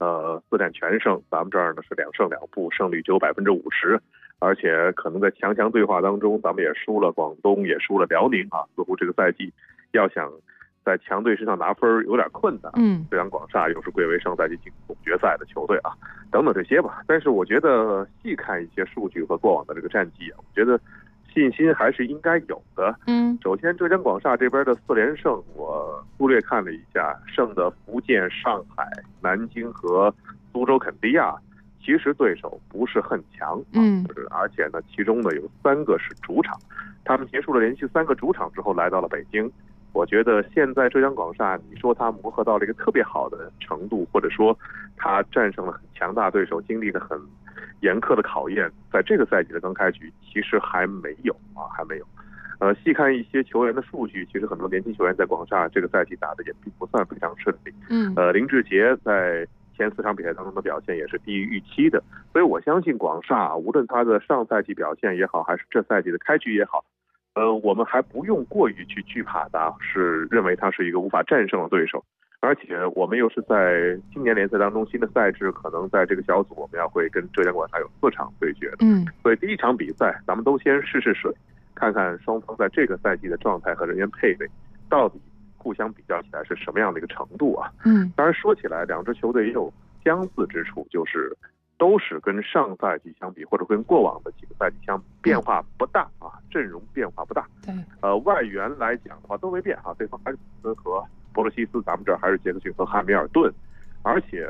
Speaker 2: ，4战全胜，咱们这儿呢是2胜2负，胜率只有50%，而且可能在强对话当中，咱们也输了广东，也输了辽宁啊，似乎这个赛季要想在强队身上拿分有点困难。虽然广厦又是贵为上赛季进总决赛的球队啊，等等这些吧。但是我觉得细看一些数据和过往的这个战绩啊，我觉得信心还是应该有的。首先浙江广厦这边的4连胜，我粗略看了一下，胜的福建、上海、南京和苏州肯尼亚，其实对手不是很强而且呢，其中呢有3个是主场，他们结束了连续3个主场之后来到了北京。我觉得现在浙江广厦，你说他磨合到了一个特别好的程度，或者说他战胜了很强大对手，经历了很严苛的考验，在这个赛季的刚开局其实还没有。细看一些球员的数据，其实很多年轻球员在广厦这个赛季打的也并不算非常顺利。林志杰在前4场比赛当中的表现也是低于预期的，所以我相信广厦无论他的上赛季表现也好，还是这赛季的开局也好，我们还不用过于去惧怕他，是认为他是一个无法战胜的对手。而且我们又是在今年联赛当中新的赛制，可能在这个小组我们要会跟浙江广厦有4场对决的。所以第一场比赛咱们都先试水，看看双方在这个赛季的状态和人员配备到底互相比较起来是什么样的一个程度啊。当然说起来两支球队也有相似之处，就是都是跟上赛季相比，或者跟过往的几个赛季相比，变化不大啊，阵容变化不大。外援来讲的话都没变啊，对方还是普斯和博洛西斯，咱们这儿还是杰克逊和汉密尔顿。而且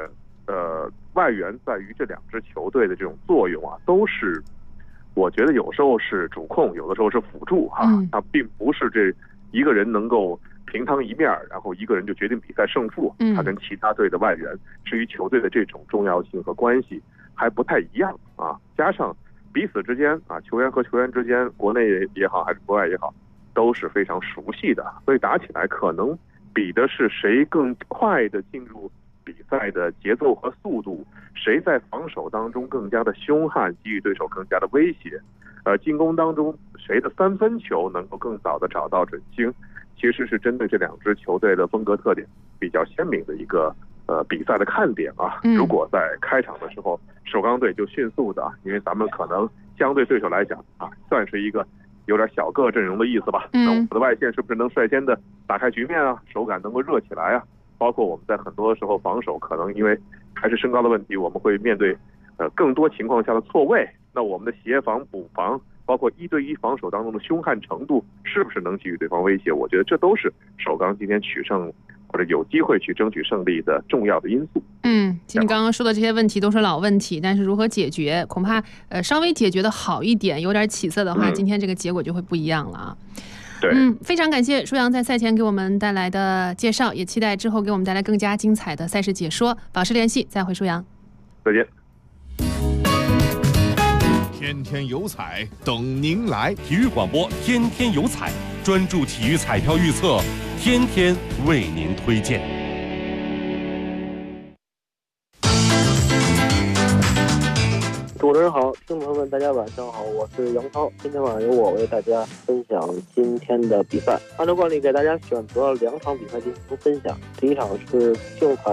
Speaker 2: 外援在于这2支球队的这种作用啊，都是我觉得有时候是主控，有的时候是辅助哈，他并不是这一个人能够平摊一面，然后一个人就决定比赛胜负。他跟其他队的外援至于球队的这种重要性和关系还不太一样啊。加上彼此之间啊，球员和球员之间，国内也好还是国外也好，都是非常熟悉的，所以打起来可能比的是谁更快的进入比赛的节奏和速度，谁在防守当中更加的凶悍，给予对手更加的威胁。进攻当中谁的3分球能够更早的找到准星，其实是针对这2支球队的风格特点比较鲜明的一个比赛的看点啊。如果在开场的时候首钢队就迅速的，因为咱们可能相对对手来讲啊，算是一个有点小个阵容的意思吧。那我们的外线是不是能率先的打开局面啊？手感能够热起来啊？包括我们在很多时候防守，可能因为还是身高的问题，我们会面对更多情况下的错位。那我们的协防、补防，包括1对1防守当中的凶悍程度，是不是能给予对方威胁？我觉得这都是首钢今天取胜或者有机会去争取胜利的重要的因素。其实
Speaker 4: 你刚刚说的这些问题都是老问题，但是如何解决，恐怕稍微解决的好一点，有点起色的话，今天这个结果就会不一样了啊。
Speaker 2: 对，
Speaker 4: 非常感谢舒阳在赛前给我们带来的介绍，也期待之后给我们带来更加精彩的赛事解说。保持联系，再会，舒阳。
Speaker 2: 再见。
Speaker 16: 天天有彩等您来，
Speaker 22: 体育广播天天有彩，专注体育彩票预测，天天为您推荐。
Speaker 3: 主持人好，听众朋友们大家晚上好，我是杨涛，今天晚上由我为大家分享今天的比赛。按照惯例给大家选择了2场比赛进行分享。第一场是竞彩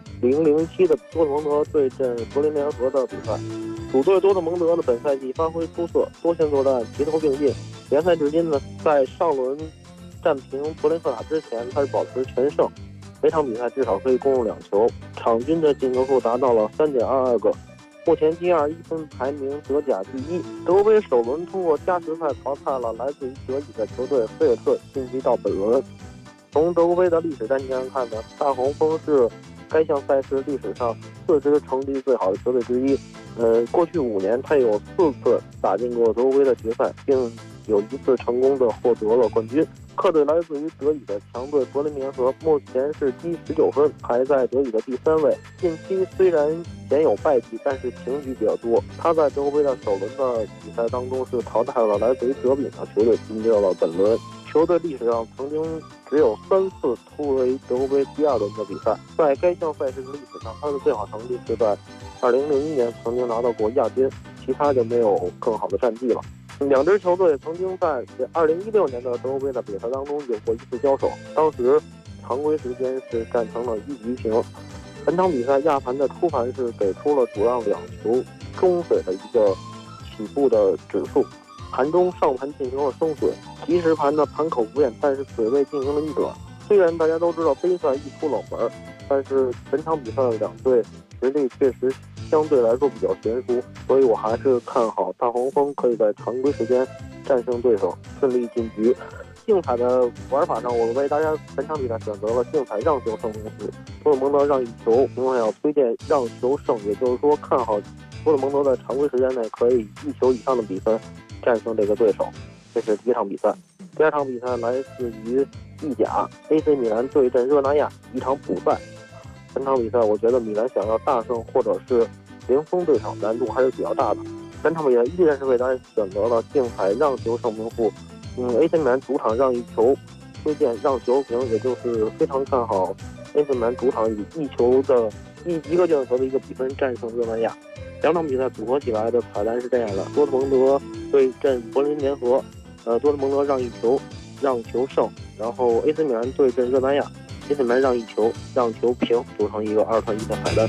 Speaker 3: 007的多特蒙德对阵柏林联合的比赛。主队多特蒙德的本赛季发挥出色，多线作战齐头并进。联赛至今呢，在上轮战平柏林赫塔之前，他是保持全胜，每场比赛至少可以攻入2球，场均的进球数达到了3.22个。目前 G21 分排名德甲第1。德国杯首轮通过加时赛淘汰了来自于德乙的球队菲尔特，晋级到本轮。从德国杯的历史战绩上看呢，大黄蜂是该项赛事历史上4支成绩最好的球队之一。过去5年，他有4次打进过德国杯的决赛，并有1次成功的获得了冠军。客队来自于德乙的强队柏林联合，目前是积19分，排在德乙的第3位。近期虽然鲜有败绩，但是平局比较多。他在德国杯的首轮的比赛当中是淘汰了来自于德丙的球队，晋级到了本轮。球队历史上曾经只有3次突围德国杯第2轮的比赛。在该项赛事的历史上，他的最好成绩是在2001年曾经拿到过亚军，其他就没有更好的战绩了。2支球队曾经在2016年的德国杯的比赛当中有过1次交手，当时常规时间是战成了1比1平。本场比赛亚盘的初盘是给出了主让2球中水的一个起步的指数，盘中上盘进行了升水，即时盘的盘口不变，但是水位进行了逆转。虽然大家都知道杯赛易出冷门，但是本场比赛的2队实力确实相对来说比较悬殊，所以我还是看好大黄蜂可以在常规时间战胜对手，顺利进局。竞彩的玩法上，我为大家本场比赛选择了竞彩让球胜名负，多特蒙德让1球，另外要推荐让球胜，也就是说看好多特蒙德在常规时间内可以1球以上的比分战胜这个对手。这是第1场比赛。第2场比赛来自于意甲 AC 米兰对阵热那亚，一场补赛。本场比赛我觉得米兰想要大胜或者是零封对手难度还是比较大的。本场比赛依然是为大家选择了竞彩让球胜名负。AC 米兰主场让1球，推荐让球平，也就是非常看好 AC 米兰主场以1球的一个进球的一个比分战胜热那亚。2场比赛组合起来的彩蛋是这样的：多特蒙德对阵柏林联合，多特蒙德让1球，让球胜；然后 AC 米兰对阵热那亚，AC 米兰让1球，让球平，组成一个2串1的彩蛋。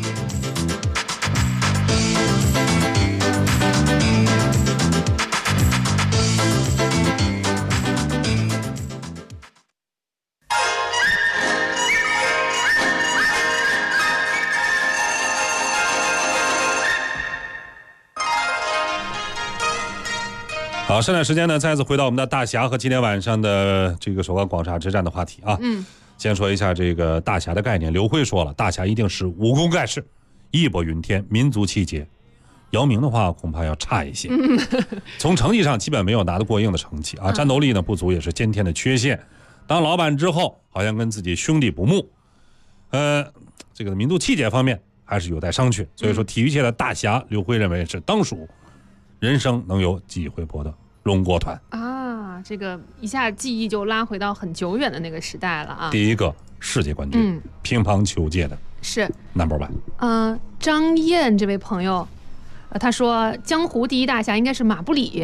Speaker 5: 好，剩下时间呢，再次回到我们的大侠和今天晚上的这个首钢广厦之战的话题啊。先说一下这个大侠的概念。刘辉说了，大侠一定是武功盖世， 义薄云天，民族气节。姚明的话恐怕要差一些，从成绩上基本没有拿得过硬的成绩啊，战斗力呢不足也是先天的缺陷。当老板之后，好像跟自己兄弟不睦，这个民族气节方面还是有待商榷。所以说，体育界的大侠刘辉认为是当属人生能有几回搏的龙国团
Speaker 4: 啊，这个一下记忆就拉回到很久远的那个时代了啊。
Speaker 5: 第一个世界冠军，乒乓球界的
Speaker 4: 是
Speaker 5: No.1。
Speaker 4: 张燕这位朋友。他说江湖第一大侠应该是马布里。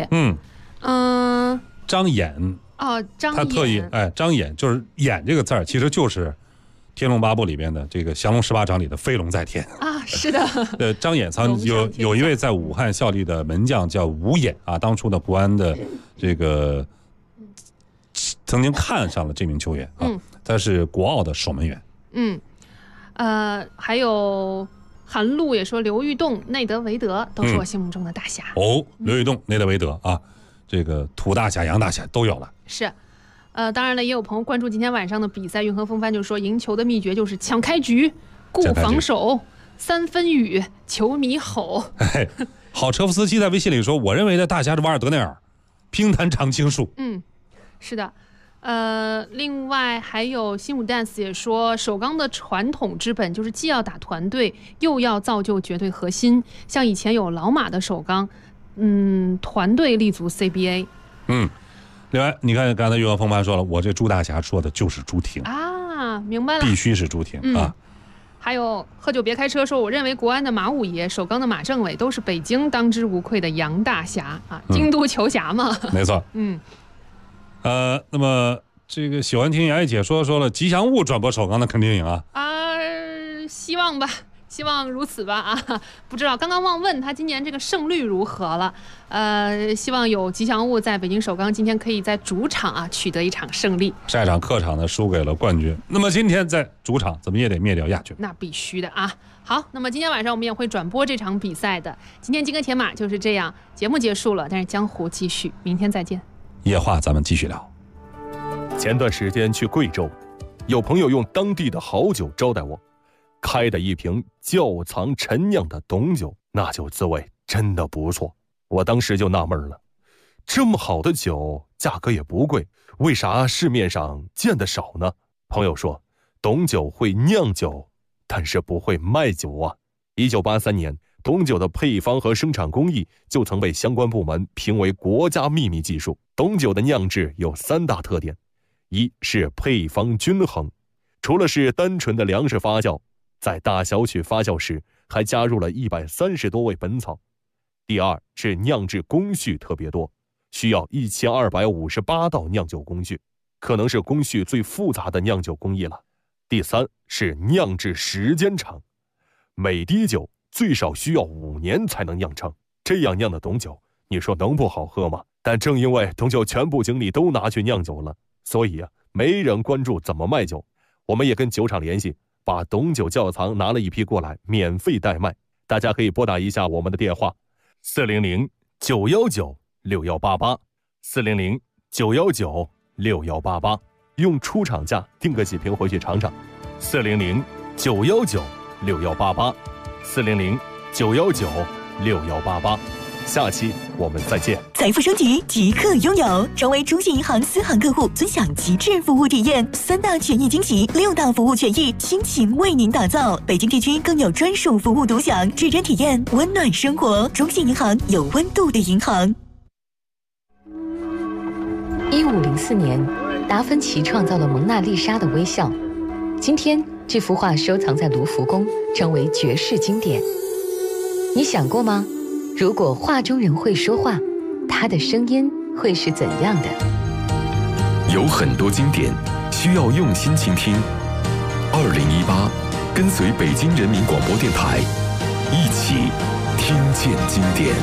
Speaker 5: 张衍
Speaker 4: 张衍，
Speaker 5: 他特意张衍就是衍这个字儿，其实就是《天龙八部》里边的这个降龙18掌里的飞龙在天
Speaker 4: 啊，是的。
Speaker 5: 张衍有一位在武汉效力的门将叫吴衍啊，当初的国安的这个曾经看上了这名球员啊，他是国奥的守门员。
Speaker 4: 还有。韩露也说刘玉栋、内德维德都是我心目中的大侠。
Speaker 5: 刘玉栋、内德维德啊，这个土大侠、洋大侠都有了。
Speaker 4: 是，当然了，也有朋友关注今天晚上的比赛，运河风帆就说赢球的秘诀就是抢开局、顾防守、3分雨、球迷吼。
Speaker 5: 好，车夫斯基在微信里说，我认为的大侠是瓦尔德内尔，乒坛常青树。
Speaker 4: 是的。另外还有新武 dance 也说，首钢的传统之本就是既要打团队，又要造就绝对核心。像以前有老马的首钢，团队立足 CBA。
Speaker 5: 另外，你看刚才运河风帆说了，我这朱大侠说的就是朱婷
Speaker 4: 啊，明白了，
Speaker 5: 必须是朱婷啊。
Speaker 4: 还有喝酒别开车说，我认为国安的马五爷、首钢的马政委都是北京当之无愧的洋大侠啊，京都球侠嘛。
Speaker 5: 没错。那么这个喜欢听杨毅姐说了，吉祥物转播首钢的肯定赢啊！
Speaker 4: 希望吧，希望如此吧啊！不知道，刚刚忘问他今年这个胜率如何了。希望有吉祥物在北京首钢今天可以在主场取得一场胜利。
Speaker 5: 上一场客场呢输给了冠军，那么今天在主场怎么也得灭掉亚军。
Speaker 4: 那必须的啊！好，那么今天晚上我们也会转播这场比赛的。今天金戈铁马就是这样，节目结束了，但是江湖继续，明天再见。
Speaker 5: 夜话咱们继续聊。
Speaker 14: 前段时间去贵州，有朋友用当地的好酒招待我，开的一瓶窖藏陈酿的董酒，那酒滋味真的不错。我当时就纳闷了，这么好的酒价格也不贵，为啥市面上见得少呢？朋友说，董酒会酿酒，但是不会卖酒啊。1983年，董酒的配方和生产工艺就曾被相关部门评为国家秘密技术。董酒的酿制有3大特点，一是配方均衡，除了是单纯的粮食发酵，在大小曲发酵时还加入了130多味本草。第二是酿制工序特别多，需要1258道酿酒工序，可能是工序最复杂的酿酒工艺了。第三是酿制时间长，每滴酒最少需要5年才能酿成，这样酿的董酒，你说能不好喝吗？但正因为董酒全部精力都拿去酿酒了，所以没人关注怎么卖酒。我们也跟酒厂联系，把董酒窖藏拿了一批过来，免费代卖。大家可以拨打一下我们的电话，400-919-6188，400-919-6188，用出厂价订个几瓶回去尝尝。400-919-6188，400-919-6188。下期我们再见。
Speaker 6: 财富升级即刻拥有，成为中信银行私行客户，尊享极致服务体验，3大权益惊喜，6大服务权益，倾情为您打造。北京地区更有专属服务独享，指针体验温暖生活。中信银行，有温度的银行。
Speaker 8: 1504年，达芬奇创造了蒙娜丽莎的微笑。今天，这幅画收藏在卢浮宫，成为绝世经典。你想过吗？如果画中人会说话，他的声音会是怎样的？
Speaker 1: 有很多经典需要用心倾听。2018，跟随北京人民广播电台，一起听见经典。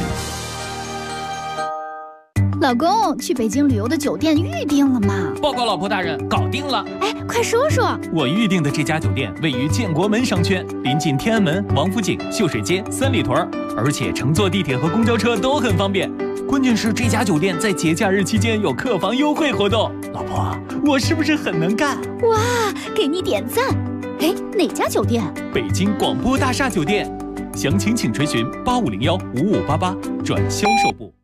Speaker 13: 老公，去北京旅游的酒店预定了吗？
Speaker 23: 报告老婆大人，搞定了。
Speaker 13: 哎，快说说。
Speaker 23: 我预定的这家酒店位于建国门商圈，临近天安门、王府井、秀水街、三里屯，而且乘坐地铁和公交车都很方便。关键是这家酒店在节假日期间有客房优惠活动。老婆，我是不是很能干？
Speaker 13: 哇，给你点赞。哎，哪家酒店？
Speaker 23: 北京广播大厦酒店。 详情请垂询85015588转销售部。